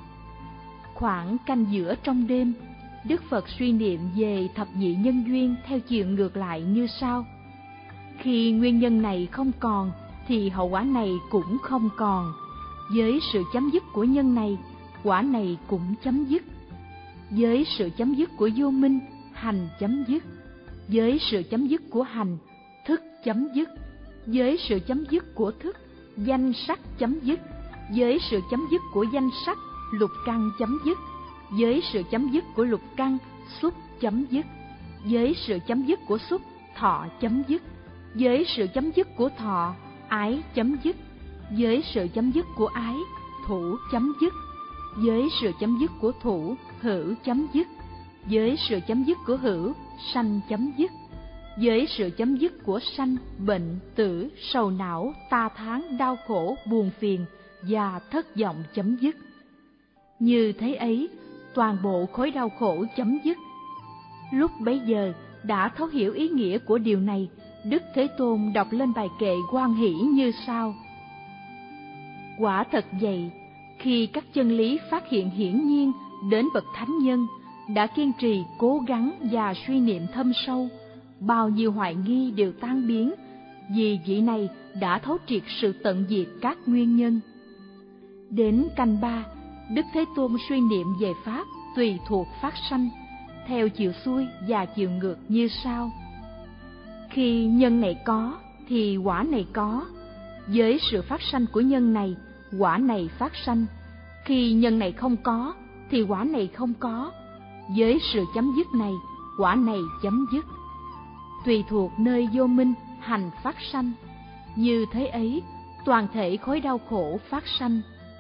Khoảng canh giữa trong đêm, Đức Phật suy niệm về thập nhị nhân duyên theo chiều ngược lại như sau: Khi nguyên nhân này không còn, thì hậu quả này cũng không còn. Với sự chấm dứt của nhân này, quả này cũng chấm dứt. Với sự chấm dứt của vô minh, hành chấm dứt. Với sự chấm dứt của hành, thức chấm dứt. Với sự chấm dứt của thức, danh sắc chấm dứt. Với sự chấm dứt của danh sắc, lục căn chấm dứt. Với sự chấm dứt của lục căn, xúc chấm dứt. Với sự chấm dứt của xúc, thọ chấm dứt. Với sự chấm dứt của thọ, ái chấm dứt. Với sự chấm dứt của ái, thủ chấm dứt. Với sự chấm dứt của thủ, hữu chấm dứt. Với sự chấm dứt của hữu, sanh chấm dứt. Với sự chấm dứt của sanh, bệnh, tử, sầu não, ta tháng, đau khổ, buồn phiền và thất vọng chấm dứt. Như thế ấy, toàn bộ khối đau khổ chấm dứt. Lúc bấy giờ đã thấu hiểu ý nghĩa của điều này, Đức Thế Tôn đọc lên bài kệ hoan hỷ như sau: Quả thật vậy, khi các chân lý phát hiện hiển nhiên đến bậc thánh nhân đã kiên trì cố gắng và suy niệm thâm sâu, bao nhiêu hoài nghi đều tan biến, vì vị này đã thấu triệt sự tận diệt các nguyên nhân. Đến canh ba, Đức Thế Tôn suy niệm về pháp tùy thuộc phát sanh theo chiều xuôi và chiều ngược như sau: Khi nhân này có thì quả này có. Với sự phát sanh của nhân này, quả này phát sanh. Khi nhân này không có thì quả này không có. Với sự chấm dứt này, quả này chấm dứt. Tùy thuộc nơi vô minh, hành phát sanh. Như thế ấy, toàn thể khối đau khổ phát sanh.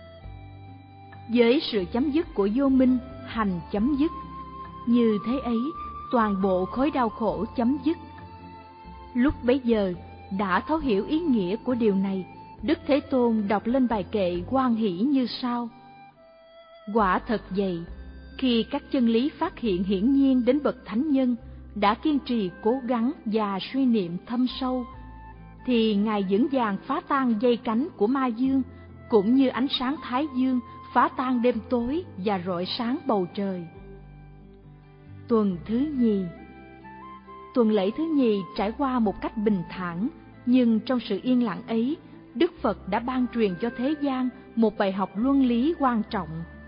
Với sự chấm dứt của vô minh, hành chấm dứt. Như thế ấy, toàn bộ khối đau khổ chấm dứt. Lúc bấy giờ đã thấu hiểu ý nghĩa của điều này, Đức Thế Tôn đọc lên bài kệ hoan hỷ như sau: Quả thật vậy, khi các chân lý phát hiện hiển nhiên đến bậc thánh nhân đã kiên trì cố gắng và suy niệm thâm sâu, thì Ngài vững vàng phá tan dây cánh của ma dương, cũng như ánh sáng thái dương phá tan đêm tối và rọi sáng bầu trời. Tuần thứ nhì. Tuần lễ thứ nhì trải qua một cách bình thản, nhưng trong sự yên lặng ấy, Đức Phật đã ban truyền cho thế gian một bài học luân lý quan trọng.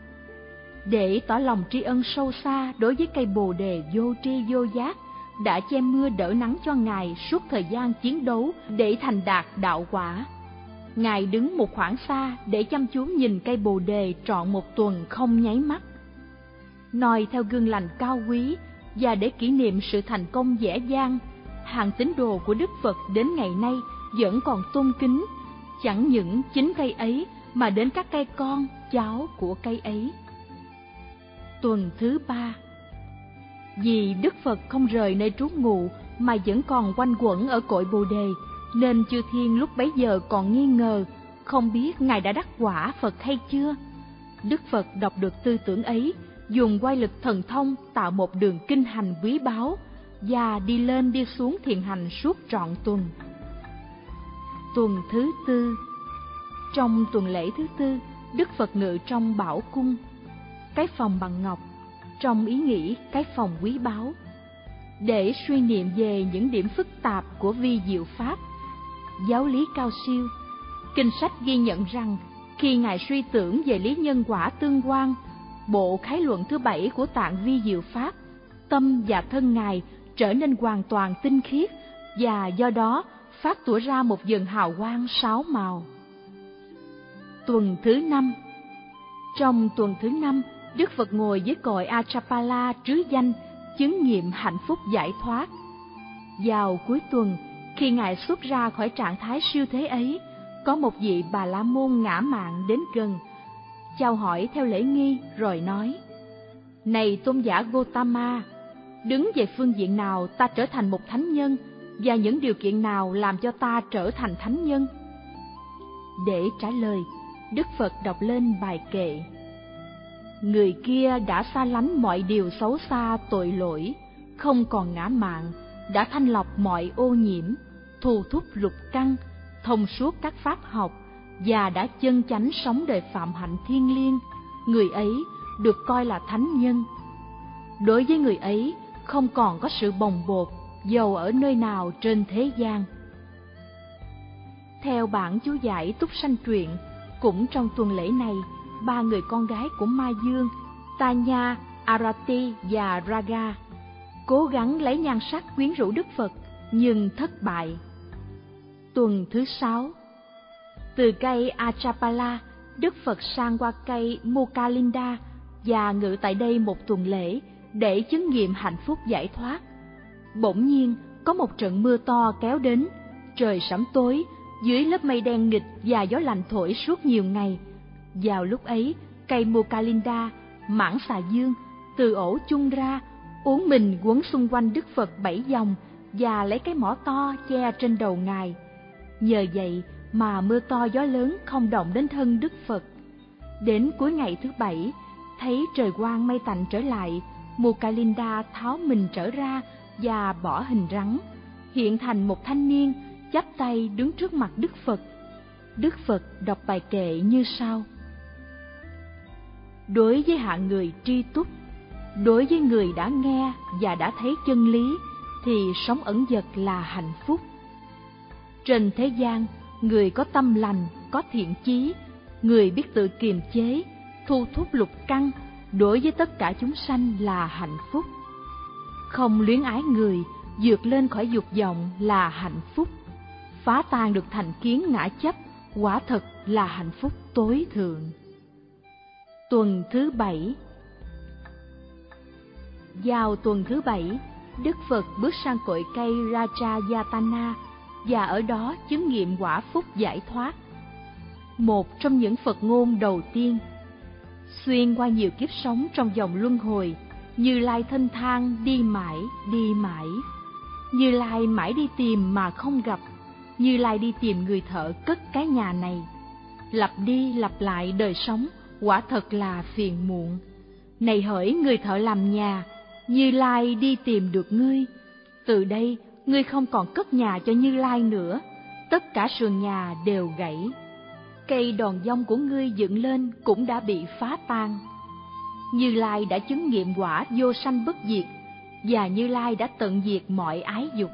Để tỏ lòng tri ân sâu xa đối với cây bồ đề vô tri vô giác đã che mưa đỡ nắng cho Ngài suốt thời gian chiến đấu để thành đạt đạo quả, Ngài đứng một khoảng xa để chăm chú nhìn cây bồ đề trọn một tuần không nháy mắt. Noi theo gương lành cao quý và để kỷ niệm sự thành công dễ dàng, hàng tín đồ của Đức Phật đến ngày nay vẫn còn tôn kính chẳng những chính cây ấy mà đến các cây con, cháu của cây ấy. Tuần thứ ba. Vì Đức Phật không rời nơi trú ngụ mà vẫn còn quanh quẩn ở cội bồ đề, nên chư thiên lúc bấy giờ còn nghi ngờ, không biết Ngài đã đắc quả Phật hay chưa. Đức Phật đọc được tư tưởng ấy, dùng oai lực thần thông tạo một đường kinh hành quý báu và đi lên đi xuống thiền hành suốt trọn tuần. Tuần thứ tư. Trong tuần lễ thứ tư, Đức Phật ngự trong Bảo Cung, cái phòng bằng ngọc, trong ý nghĩ cái phòng quý báu, để suy niệm về những điểm phức tạp của vi diệu pháp, giáo lý cao siêu. Kinh sách ghi nhận rằng khi Ngài suy tưởng về lý nhân quả tương quan, bộ khái luận thứ bảy của tạng vi diệu pháp, tâm và thân Ngài trở nên hoàn toàn tinh khiết và do đó phát tỏa ra một vầng hào quang sáu màu. Tuần thứ năm. Trong tuần thứ năm, Đức Phật ngồi với cội Achapala trứ danh, chứng nghiệm hạnh phúc giải thoát. Vào cuối tuần, khi Ngài xuất ra khỏi trạng thái siêu thế ấy, có một vị Bà La Môn ngã mạn đến gần, chào hỏi theo lễ nghi rồi nói: Này tôn giả Gotama, đứng về phương diện nào ta trở thành một thánh nhân, và những điều kiện nào làm cho ta trở thành thánh nhân? Để trả lời, Đức Phật đọc lên bài kệ. Người kia đã xa lánh mọi điều xấu xa tội lỗi, không còn ngã mạn, đã thanh lọc mọi ô nhiễm, thu thúc lục căn, thông suốt các pháp học, và đã chân chánh sống đời phạm hạnh thiêng liêng. Người ấy được coi là thánh nhân. Đối với người ấy không còn có sự bồng bột dầu ở nơi nào trên thế gian. Theo bản chú giải Túc Sanh Truyện, cũng trong tuần lễ này, ba người con gái của Ma Dương, Tanya, Arati và Raga, cố gắng lấy nhan sắc quyến rũ Đức Phật nhưng thất bại. Tuần thứ sáu, từ cây Achapala, Đức Phật sang qua cây Mukalinda và ngự tại đây một tuần lễ để chứng nghiệm hạnh phúc giải thoát. Bỗng nhiên có một trận mưa to kéo đến, trời sẫm tối, dưới lớp mây đen nghịch và gió lạnh thổi suốt nhiều ngày. Vào lúc ấy, cây Mukalinda, mãng xà dương, từ ổ chung ra, uốn mình quấn xung quanh Đức Phật bảy vòng và lấy cái mỏ to che trên đầu Ngài. Nhờ vậy mà mưa to gió lớn không động đến thân Đức Phật. Đến cuối ngày thứ bảy, thấy trời quang mây tạnh trở lại, Mukalinda tháo mình trở ra và bỏ hình rắn, hiện thành một thanh niên, chắp tay đứng trước mặt Đức Phật. Đức Phật đọc bài kệ như sau: Đối với hạng người tri túc, đối với người đã nghe và đã thấy chân lý, thì sống ẩn dật là hạnh phúc. Trên thế gian, người có tâm lành, có thiện chí, người biết tự kiềm chế, thu thúc lục căn, đối với tất cả chúng sanh là hạnh phúc. Không luyến ái người, vượt lên khỏi dục vọng là hạnh phúc. Phá tan được thành kiến ngã chấp, quả thật là hạnh phúc tối thượng. Tuần thứ bảy. Vào tuần thứ bảy, Đức Phật bước sang cội cây Rajayatana và ở đó chứng nghiệm quả phúc giải thoát. Một trong những Phật ngôn đầu tiên. Xuyên qua nhiều kiếp sống trong vòng luân hồi, Như Lai thênh thang đi mãi, đi mãi. Như Lai mãi đi tìm mà không gặp. Như Lai đi tìm người thợ cất cái nhà này. Lặp đi lặp lại đời sống, quả thật là phiền muộn. Này hỡi người thợ làm nhà, Như Lai đi tìm được ngươi. Từ đây, ngươi không còn cất nhà cho Như Lai nữa. Tất cả sườn nhà đều gãy. Cây đòn vong của ngươi dựng lên cũng đã bị phá tan. Như Lai đã chứng nghiệm quả vô sanh bất diệt, và Như Lai đã tận diệt mọi ái dục.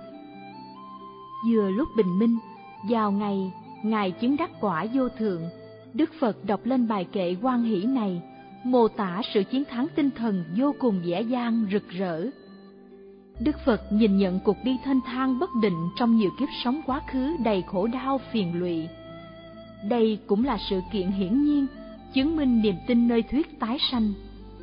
Vừa lúc bình minh, vào ngày Ngài chứng đắc quả vô thượng, Đức Phật đọc lên bài kệ hoan hỷ này, mô tả sự chiến thắng tinh thần vô cùng dễ dàng rực rỡ. Đức Phật nhìn nhận cuộc đi thênh thang bất định trong nhiều kiếp sống quá khứ đầy khổ đau phiền lụy. Đây cũng là sự kiện hiển nhiên, chứng minh niềm tin nơi thuyết tái sanh.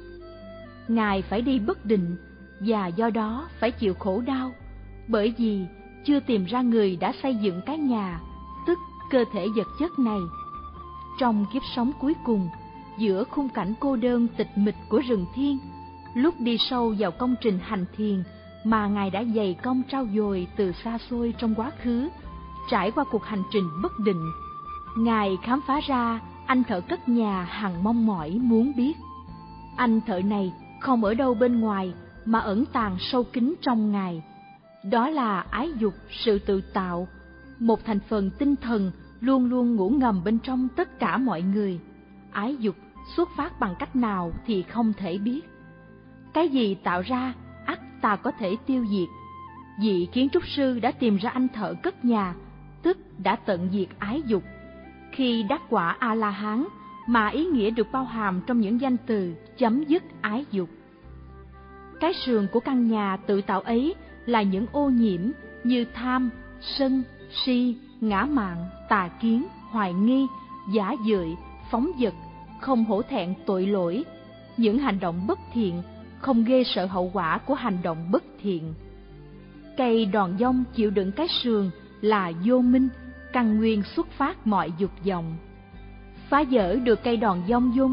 Ngài phải đi bất định, và do đó phải chịu khổ đau, bởi vì chưa tìm ra người đã xây dựng cái nhà, tức cơ thể vật chất này. Trong kiếp sống cuối cùng, giữa khung cảnh cô đơn tịch mịch của rừng thiên, lúc đi sâu vào công trình hành thiền mà Ngài đã dày công trau dồi từ xa xôi trong quá khứ, trải qua cuộc hành trình bất định, Ngài khám phá ra anh thợ cất nhà hằng mong mỏi muốn biết. Anh thợ này không ở đâu bên ngoài mà ẩn tàng sâu kín trong Ngài. Đó là ái dục, sự tự tạo, một thành phần tinh thần luôn luôn ngủ ngầm bên trong tất cả mọi người. Ái dục xuất phát bằng cách nào thì không thể biết. Cái gì tạo ra, ắt ta có thể tiêu diệt. Vị kiến trúc sư đã tìm ra anh thợ cất nhà, tức đã tận diệt ái dục. Khi đắc quả A-la-hán, mà ý nghĩa được bao hàm trong những danh từ chấm dứt ái dục. Cái sườn của căn nhà tự tạo ấy là những ô nhiễm như tham, sân, si, ngã mạn, tà kiến, hoài nghi, giả dợi, phóng dật, không hổ thẹn tội lỗi, những hành động bất thiện, không ghê sợ hậu quả của hành động bất thiện. Cây đòn vong chịu đựng cái sườn là vô minh, căn nguyên xuất phát mọi dục vọng. Phá vỡ được cây đòn vong vô minh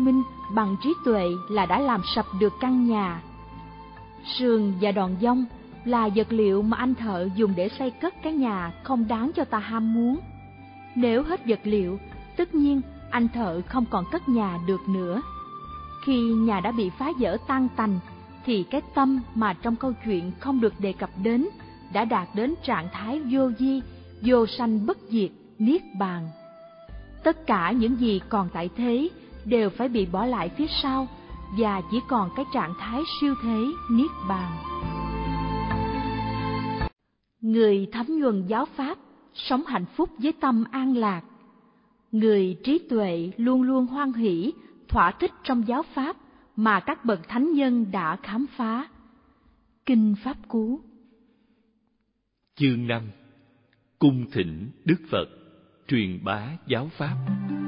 bằng trí tuệ là đã làm sập được căn nhà. Sườn và đòn dông là vật liệu mà anh thợ dùng để xây cất cái nhà không đáng cho ta ham muốn. Nếu hết vật liệu, tất nhiên anh thợ không còn cất nhà được nữa. Khi nhà đã bị phá vỡ tan tành, thì cái tâm mà trong câu chuyện không được đề cập đến đã đạt đến trạng thái vô vi, vô sanh bất diệt, niết bàn. Tất cả những gì còn tại thế đều phải bị bỏ lại phía sau, và chỉ còn cái trạng thái siêu thế niết bàn. Người thấm nhuần giáo pháp sống hạnh phúc với tâm an lạc. Người trí tuệ luôn luôn hoan hỷ, thỏa thích trong giáo pháp mà các bậc thánh nhân đã khám phá. Kinh Pháp Cú. Chương năm. Cung thỉnh Đức Phật, truyền bá giáo pháp.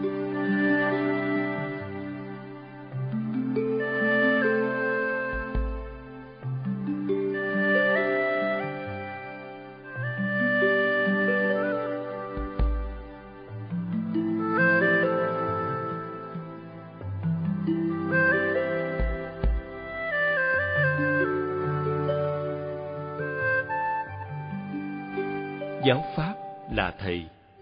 Giáo pháp là thầy.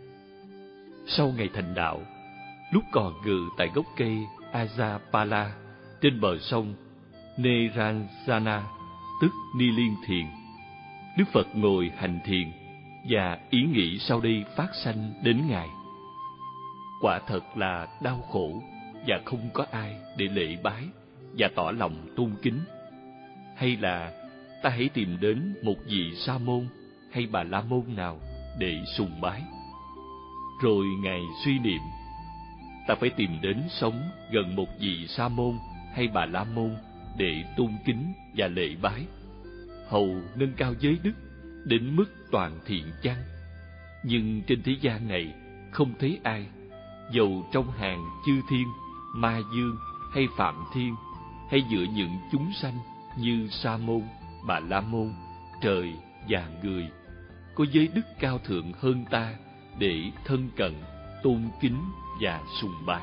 Sau ngày thành đạo, lúc còn ngự tại gốc cây Ajapala trên bờ sông Neranjana, tức Ni Liên Thiền, Đức Phật ngồi hành thiền và ý nghĩ sau đây phát sanh đến Ngài. Quả thật là đau khổ và không có ai để lễ bái và tỏ lòng tôn kính. Hay là ta hãy tìm đến một vị sa môn hay bà la môn nào để sùng bái. Rồi Ngài suy niệm, ta phải tìm đến sống gần một vị sa môn hay bà la môn để tôn kính và lễ bái, hầu nâng cao giới đức đến mức toàn thiện chăng? Nhưng trên thế gian này không thấy ai, dầu trong hàng chư thiên, ma dương hay phạm thiên, hay giữa những chúng sanh như sa môn, bà la môn, trời và người, có giới đức cao thượng hơn ta để thân cận, tôn kính và sùng bái.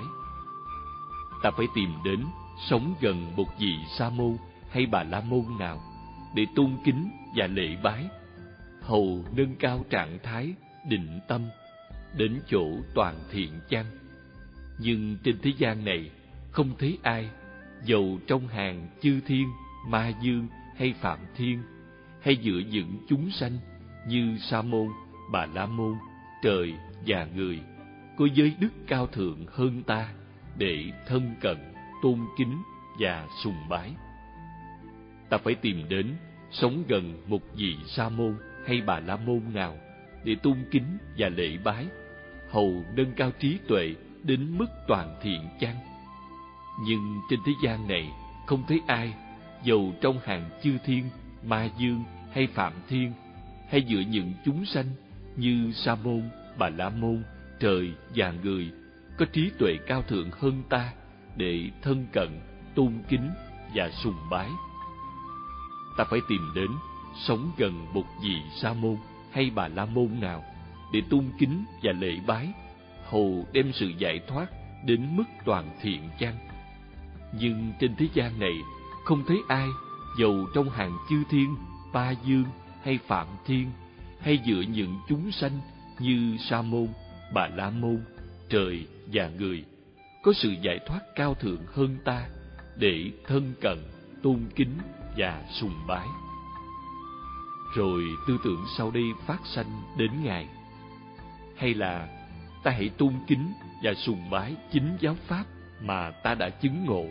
Ta phải tìm đến sống gần một vị sa môn hay bà la môn nào để tôn kính và lễ bái, hầu nâng cao trạng thái định tâm đến chỗ toàn thiện chăng? Nhưng trên thế gian này không thấy ai, dầu trong hàng chư thiên, ma dương hay phạm thiên, hay giữa những chúng sanh như sa môn, bà la môn, trời và người, có giới đức cao thượng hơn ta để thân cận, tôn kính và sùng bái. Ta phải tìm đến sống gần một vị sa môn hay bà la môn nào để tôn kính và lễ bái, hầu nâng cao trí tuệ đến mức toàn thiện chăng? Nhưng trên thế gian này không thấy ai, dầu trong hàng chư thiên, ma dương hay phạm thiên, hay giữa những chúng sanh như sa môn, bà la môn, trời và người, có trí tuệ cao thượng hơn ta để thân cận, tôn kính và sùng bái. Ta phải tìm đến sống gần một vị sa môn hay bà la môn nào để tôn kính và lễ bái, hầu đem sự giải thoát đến mức toàn thiện chăng? Nhưng trên thế gian này không thấy ai, dầu trong hàng chư thiên, ba dương hay phạm thiên, hay giữa những chúng sanh như sa môn, bà la môn, trời và người, có sự giải thoát cao thượng hơn ta để thân cận, tôn kính và sùng bái. Rồi tư tưởng sau đây phát sanh đến Ngài. Hay là ta hãy tôn kính và sùng bái chính giáo pháp mà ta đã chứng ngộ.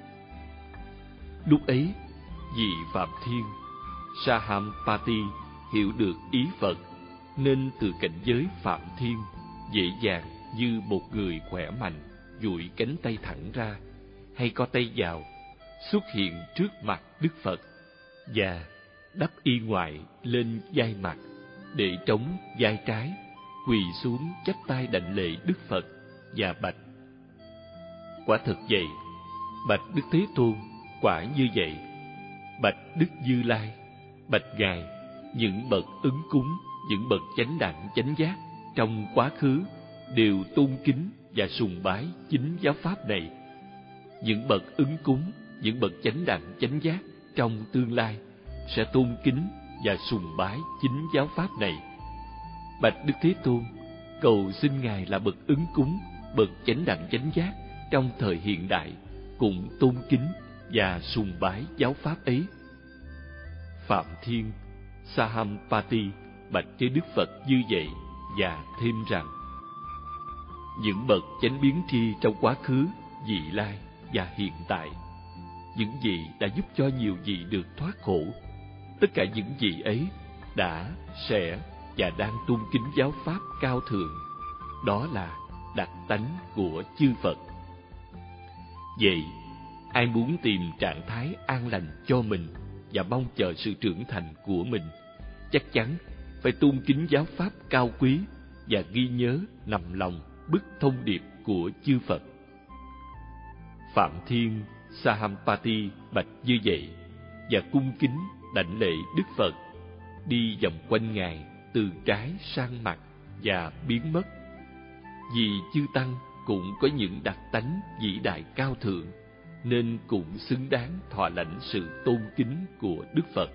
Lúc ấy, vị Phạm Thiên Sahampati hiểu được ý Phật, nên từ cảnh giới Phạm Thiên dễ dàng như một người khỏe mạnh duỗi cánh tay thẳng ra hay co tay vào, xuất hiện trước mặt Đức Phật và đắp y ngoại lên vai mặt để trống vai trái, quỳ xuống chắp tay đảnh lễ Đức Phật và bạch: Quả thật vậy, bạch Đức Thế Tôn, quả như vậy. Bạch Đức Như Lai, bạch Ngài, những bậc ứng cúng, những bậc chánh đẳng chánh giác trong quá khứ đều tôn kính và sùng bái chính giáo pháp này. những bậc ứng cúng, những bậc chánh đẳng chánh giác trong tương lai sẽ tôn kính và sùng bái chính giáo pháp này. Bạch Đức Thế Tôn, cầu xin Ngài là bậc ứng cúng, bậc chánh đẳng chánh giác trong thời hiện đại cũng tôn kính và sùng bái giáo pháp ấy. Phạm Thiên Sahampati bạch với Đức Phật như vậy và thêm rằng: những bậc chánh biến tri trong quá khứ, vị lai và hiện tại, những vị đã giúp cho nhiều vị được thoát khổ, tất cả những vị ấy đã, sẽ và đang tôn kính giáo pháp cao thượng, đó là đặc tánh của chư Phật. Vậy, ai muốn tìm trạng thái an lành cho mình và mong chờ sự trưởng thành của mình, chắc chắn phải tôn kính giáo pháp cao quý và ghi nhớ nằm lòng bức thông điệp của chư Phật. Phạm Thiên Sahampati bạch như vậy và cung kính đảnh lễ Đức Phật, đi vòng quanh Ngài từ trái sang mặt và biến mất. Vì chư Tăng cũng có những đặc tánh vĩ đại cao thượng, nên cũng xứng đáng thọ lãnh sự tôn kính của Đức Phật.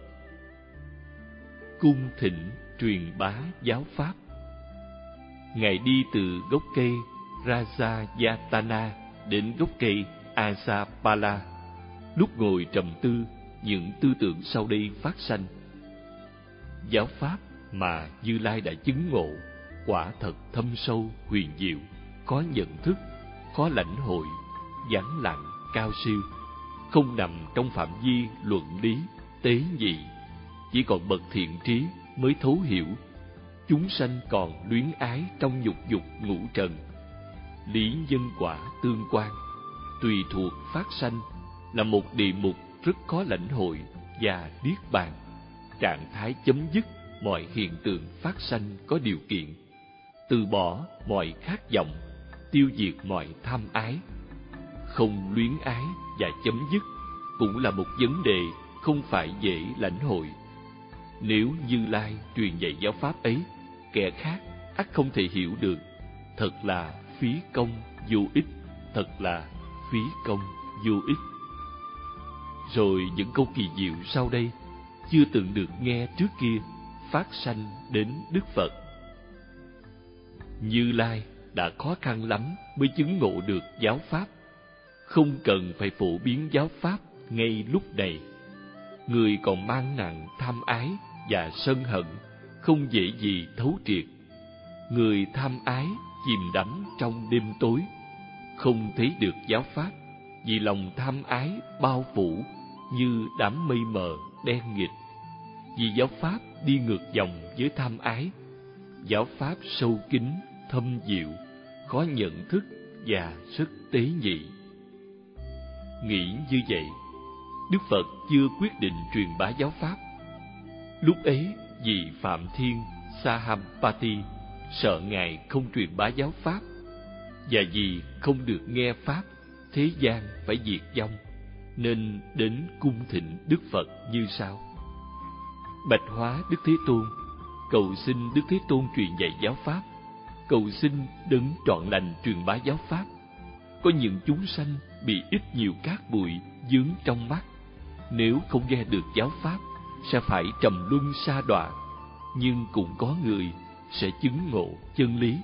Cung thỉnh truyền bá giáo pháp. Ngài đi từ gốc cây Rajayatana đến gốc cây Asapala. Lúc ngồi trầm tư, những tư tưởng sau đây phát sanh. Giáo pháp mà Như Lai đã chứng ngộ quả thật thâm sâu huyền diệu, khó nhận thức, khó lãnh hội, vắng lặng, cao siêu, không nằm trong phạm vi luận lý tế nhị, chỉ còn bậc thiện trí mới thấu hiểu. Chúng sanh còn luyến ái trong nhục dục ngũ trần, lý nhân quả tương quan, tùy thuộc phát sanh, là một địa mục rất khó lãnh hội và niết bàn, trạng thái chấm dứt mọi hiện tượng phát sanh có điều kiện, từ bỏ mọi khát vọng, tiêu diệt mọi tham ái. Không luyến ái và chấm dứt cũng là một vấn đề không phải dễ lãnh hội. Nếu Như Lai truyền dạy giáo pháp ấy, kẻ khác ắt không thể hiểu được. Thật là phí công vô ích, thật là phí công vô ích. Rồi những câu kỳ diệu sau đây chưa từng được nghe trước kia phát sanh đến Đức Phật. Như Lai đã khó khăn lắm mới chứng ngộ được giáo pháp, không cần phải phổ biến giáo pháp ngay lúc này. Người còn mang nặng tham ái và sân hận, không dễ gì thấu triệt. Người tham ái chìm đắm trong đêm tối, không thấy được giáo pháp, vì lòng tham ái bao phủ như đám mây mờ đen nghịt. Vì giáo pháp đi ngược dòng với tham ái. Giáo pháp sâu kín, thâm diệu, khó nhận thức và rất tế nhị. Nghĩ như vậy, Đức Phật chưa quyết định truyền bá giáo pháp. Lúc ấy, vị Phạm Thiên Sahampati sợ Ngài không truyền bá giáo pháp, và vì không được nghe pháp, thế gian phải diệt vong, nên đến cung thỉnh Đức Phật như sau: Bạch hóa Đức Thế Tôn, cầu xin Đức Thế Tôn truyền dạy giáo pháp, cầu xin đấng trọn lành truyền bá giáo pháp. Có những chúng sanh bị ít nhiều cát bụi vướng trong mắt, nếu không nghe được giáo pháp sẽ phải trầm luân sa đọa, nhưng cũng có người sẽ chứng ngộ chân lý.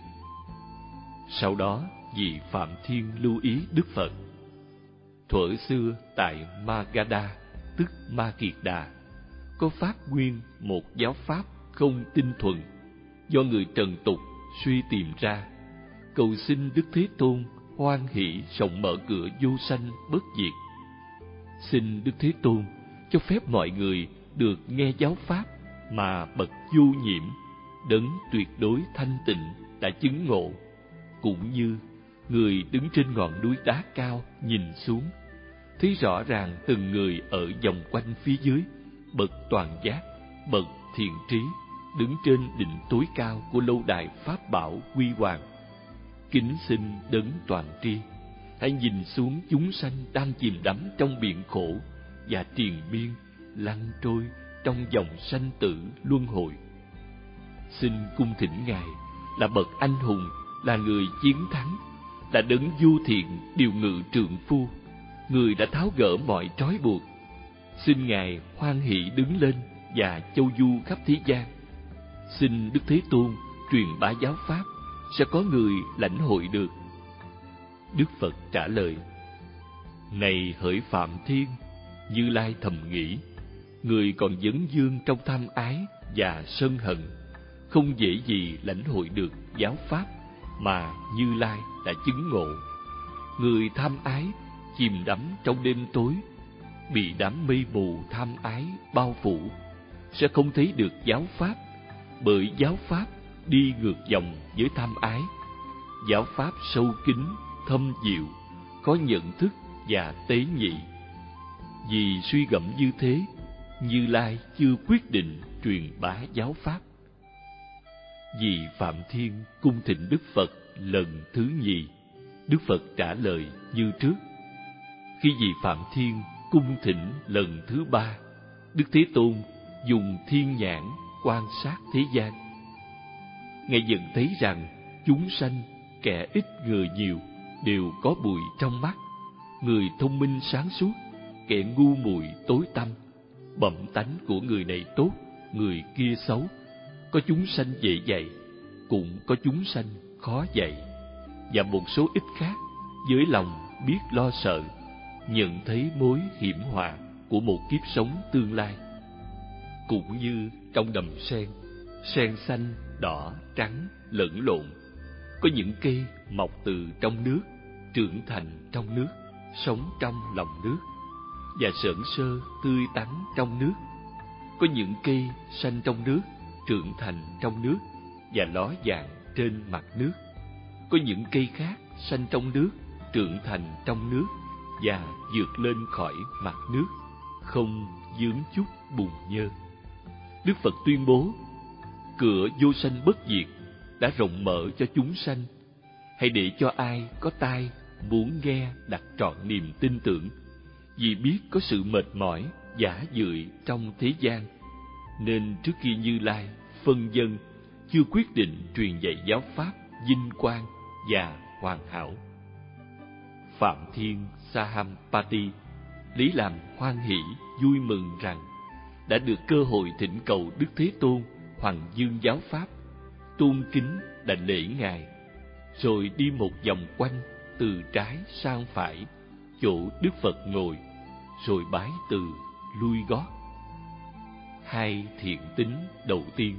Sau đó, vị Phạm Thiên lưu ý Đức Phật. Thuở xưa tại Magadha, tức Ma Kiệt Đà, có phát nguyên một giáo pháp không tinh thuần, do người trần tục suy tìm ra. Cầu xin Đức Thế Tôn hoan hỷ rộng mở cửa vô sanh bất diệt. Xin Đức Thế Tôn cho phép mọi người được nghe giáo pháp mà bậc vô nhiễm, đấng tuyệt đối thanh tịnh đã chứng ngộ, cũng như người đứng trên ngọn núi đá cao nhìn xuống, thấy rõ ràng từng người ở vòng quanh phía dưới, bậc toàn giác, bậc thiện trí, đứng trên đỉnh tối cao của lâu đài pháp bảo huy hoàng. Kính xin đấng toàn tri, hãy nhìn xuống chúng sanh đang chìm đắm trong biển khổ và triền miên lăn trôi trong dòng sanh tử luân hồi. Xin cung thỉnh Ngài là bậc anh hùng, là người chiến thắng, là đấng vô thiện điều ngự trượng phu, Người đã tháo gỡ mọi trói buộc. Xin Ngài hoan hỷ đứng lên và châu du khắp thế gian. Xin Đức Thế Tôn truyền bá giáo pháp, sẽ có người lãnh hội được. Đức Phật trả lời: Này hỡi Phạm Thiên, Như Lai thầm nghĩ, người còn vấn vương trong tham ái và sân hận, không dễ gì lãnh hội được giáo pháp mà Như Lai đã chứng ngộ. Người tham ái chìm đắm trong đêm tối, bị đám mây mù tham ái bao phủ, sẽ không thấy được giáo pháp, bởi giáo pháp đi ngược dòng với tham ái. Giáo pháp sâu kín, thâm diệu, có nhận thức và tế nhị. Vì suy gẫm như thế, Như Lai chưa quyết định truyền bá giáo pháp. Vì Phạm Thiên cung thỉnh Đức Phật lần thứ nhì, Đức Phật trả lời như trước. Khi vị Phạm Thiên cung thỉnh lần thứ ba, Đức Thế Tôn dùng thiên nhãn quan sát thế gian. Ngài nhận thấy rằng chúng sanh, kẻ ít người nhiều, đều có bụi trong mắt. Người thông minh sáng suốt, kẻ ngu muội tối tăm. Bẩm tánh của người này tốt, người kia xấu. Có chúng sanh dễ dạy, cũng có chúng sanh khó dạy. Và một số ít khác, với lòng biết lo sợ, nhận thấy mối hiểm họa của một kiếp sống tương lai. Cũng như trong đầm sen, sen xanh, đỏ, trắng, lẫn lộn. Có những cây mọc từ trong nước, trưởng thành trong nước, sống trong lòng nước, và sởn sơ tươi tắn trong nước. Có những cây xanh trong nước, trưởng thành trong nước, và ló dạng trên mặt nước. Có những cây khác xanh trong nước, trưởng thành trong nước, và vượt lên khỏi mặt nước, không vướng chút bùn nhơ. Đức Phật tuyên bố, cửa vô sanh bất diệt đã rộng mở cho chúng sanh. Hãy để cho ai có tai muốn nghe đặt trọn niềm tin tưởng, vì biết có sự mệt mỏi, giả dưỡi trong thế gian, nên trước khi Như Lai phân dân, chưa quyết định truyền dạy giáo pháp vinh quang và hoàn hảo. Phạm Thiên Sahampati lấy làm hoan hỷ vui mừng rằng đã được cơ hội thỉnh cầu Đức Thế Tôn hoàng dương giáo pháp, tôn kính đảnh lễ Ngài, rồi đi một vòng quanh từ trái sang phải chỗ Đức Phật ngồi, rồi bái từ lui gót. Hai thiện tín đầu tiên.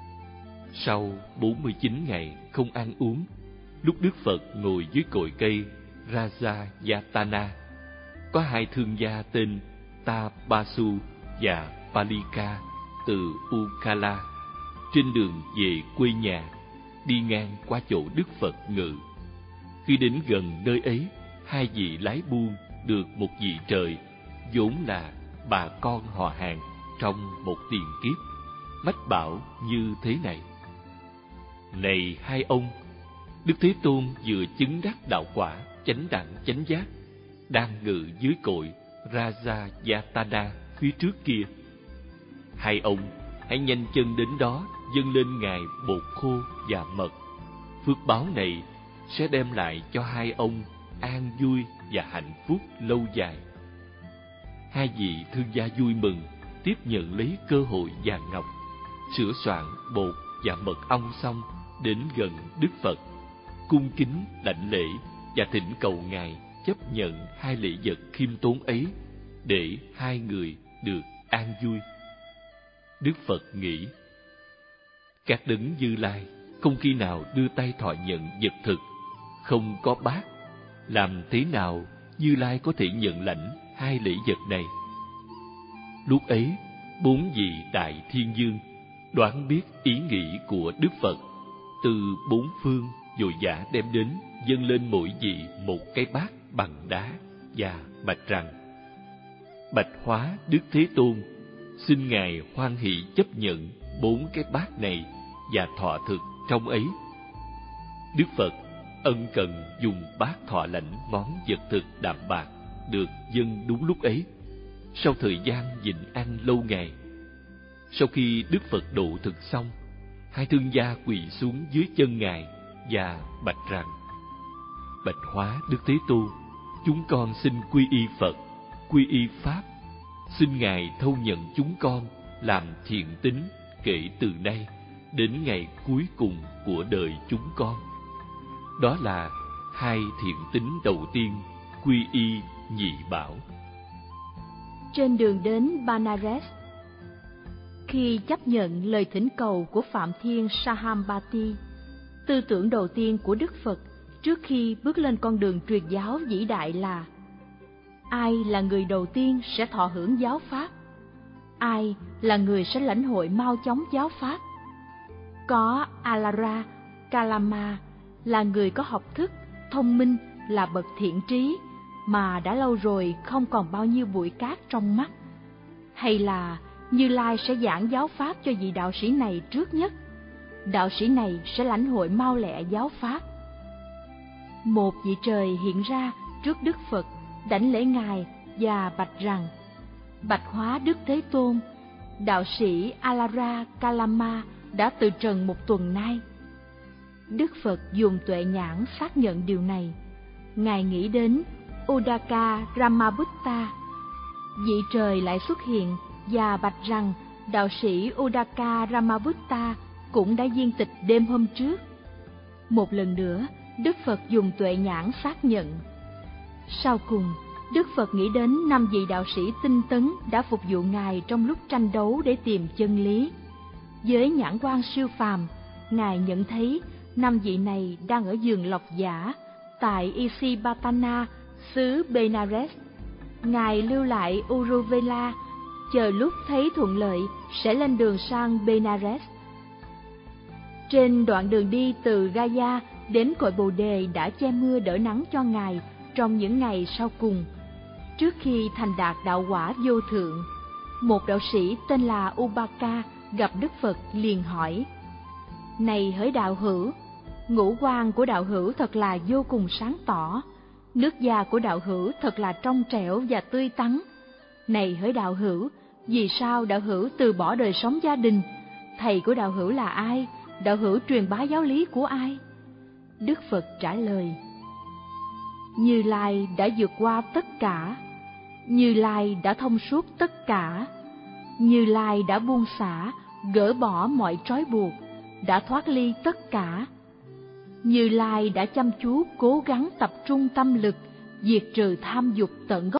Sau bốn mươi chín ngày không ăn uống, lúc Đức Phật ngồi dưới cội cây Rajayatana, có hai thương gia tên Tapasu và Palika từ Ukala trên đường về quê nhà đi ngang qua chỗ Đức Phật ngự. Khi đến gần nơi ấy, hai vị lái buôn được một vị trời vốn là bà con họ hàng trong một tiền kiếp mách bảo như thế này: Này hai ông, Đức Thế Tôn vừa chứng đắc đạo quả chánh đẳng chánh giác, đang ngự dưới cội Rajayatana phía trước kia. Hai ông hãy nhanh chân đến đó dâng lên Ngài bột khô và mật. Phước báo này sẽ đem lại cho hai ông an vui và hạnh phúc lâu dài. Hai vị thương gia vui mừng, tiếp nhận lấy cơ hội vàng ngọc, sửa soạn bột và mật ong xong, đến gần Đức Phật, cung kính đảnh lễ và thỉnh cầu Ngài chấp nhận hai lễ vật khiêm tốn ấy để hai người được an vui. Đức Phật nghĩ, các đấng Như Lai không khi nào đưa tay thọ nhận vật thực, không có bát, làm thế nào Như Lai có thể nhận lãnh hai lễ vật này? Lúc ấy, bốn vị đại thiên dương đoán biết ý nghĩ của Đức Phật, từ bốn phương vội vã đem đến dâng lên mỗi vị một cái bát bằng đá và bạch rằng: Bạch hóa Đức Thế Tôn, xin Ngài hoan hỷ chấp nhận bốn cái bát này và thọ thực trong ấy. Đức Phật ân cần dùng bát thọ lãnh món vật thực đạm bạc được dâng đúng lúc ấy, sau thời gian nhịn ăn lâu ngày. Sau khi Đức Phật độ thực xong, hai thương gia quỳ xuống dưới chân Ngài và bạch rằng: Bạch hóa Đức Thế Tôn, chúng con xin quy y Phật, quy y Pháp. Xin Ngài thâu nhận chúng con làm thiện tín kể từ nay đến ngày cuối cùng của đời chúng con. Đó là hai thiện tín đầu tiên, quy y nhị bảo. Trên đường đến Banares, khi chấp nhận lời thỉnh cầu của Phạm Thiên Sahambati, tư tưởng đầu tiên của Đức Phật trước khi bước lên con đường truyền giáo vĩ đại là: ai là người đầu tiên sẽ thọ hưởng giáo pháp? Ai là người sẽ lãnh hội mau chóng giáo pháp? Có Alara Kalama là người có học thức, thông minh, là bậc thiện trí, mà đã lâu rồi không còn bao nhiêu bụi cát trong mắt? Hay là Như Lai sẽ giảng giáo pháp cho vị đạo sĩ này trước nhất? Đạo sĩ này sẽ lãnh hội mau lẹ giáo pháp. Một vị trời hiện ra trước Đức Phật, đảnh lễ Ngài và bạch rằng: bạch hóa Đức Thế Tôn, đạo sĩ Alara Kalama đã từ trần một tuần nay. Đức Phật dùng tuệ nhãn xác nhận điều này. Ngài nghĩ đến Udaka Ramabutta. Vị trời lại xuất hiện và bạch rằng đạo sĩ Udaka Ramabutta cũng đã viên tịch đêm hôm trước. Một lần nữa, Đức Phật dùng tuệ nhãn xác nhận. Sau cùng, Đức Phật nghĩ đến năm vị đạo sĩ tinh tấn đã phục vụ Ngài trong lúc tranh đấu để tìm chân lý. Với nhãn quan siêu phàm, Ngài nhận thấy năm vị này đang ở vườn lộc giả tại Isipatana, xứ Benares. Ngài lưu lại Uruvela, chờ lúc thấy thuận lợi sẽ lên đường sang Benares. Trên đoạn đường đi từ Gaya đến cội Bồ Đề đã che mưa đỡ nắng cho Ngài trong những ngày sau cùng. Trước khi thành đạt đạo quả vô thượng, một đạo sĩ tên là Ubaka gặp Đức Phật liền hỏi: này hỡi đạo hữu, ngũ quan của đạo hữu thật là vô cùng sáng tỏ, nước da của đạo hữu thật là trong trẻo và tươi tắn. Này hỡi đạo hữu, vì sao đạo hữu từ bỏ đời sống gia đình? Thầy của đạo hữu là ai? Đạo hữu truyền bá giáo lý của ai? Đức Phật trả lời: Như Lai đã vượt qua tất cả, Như Lai đã thông suốt tất cả, Như Lai đã buông xả, gỡ bỏ mọi trói buộc, đã thoát ly tất cả. Như Lai đã chăm chú cố gắng tập trung tâm lực, diệt trừ tham dục tận gốc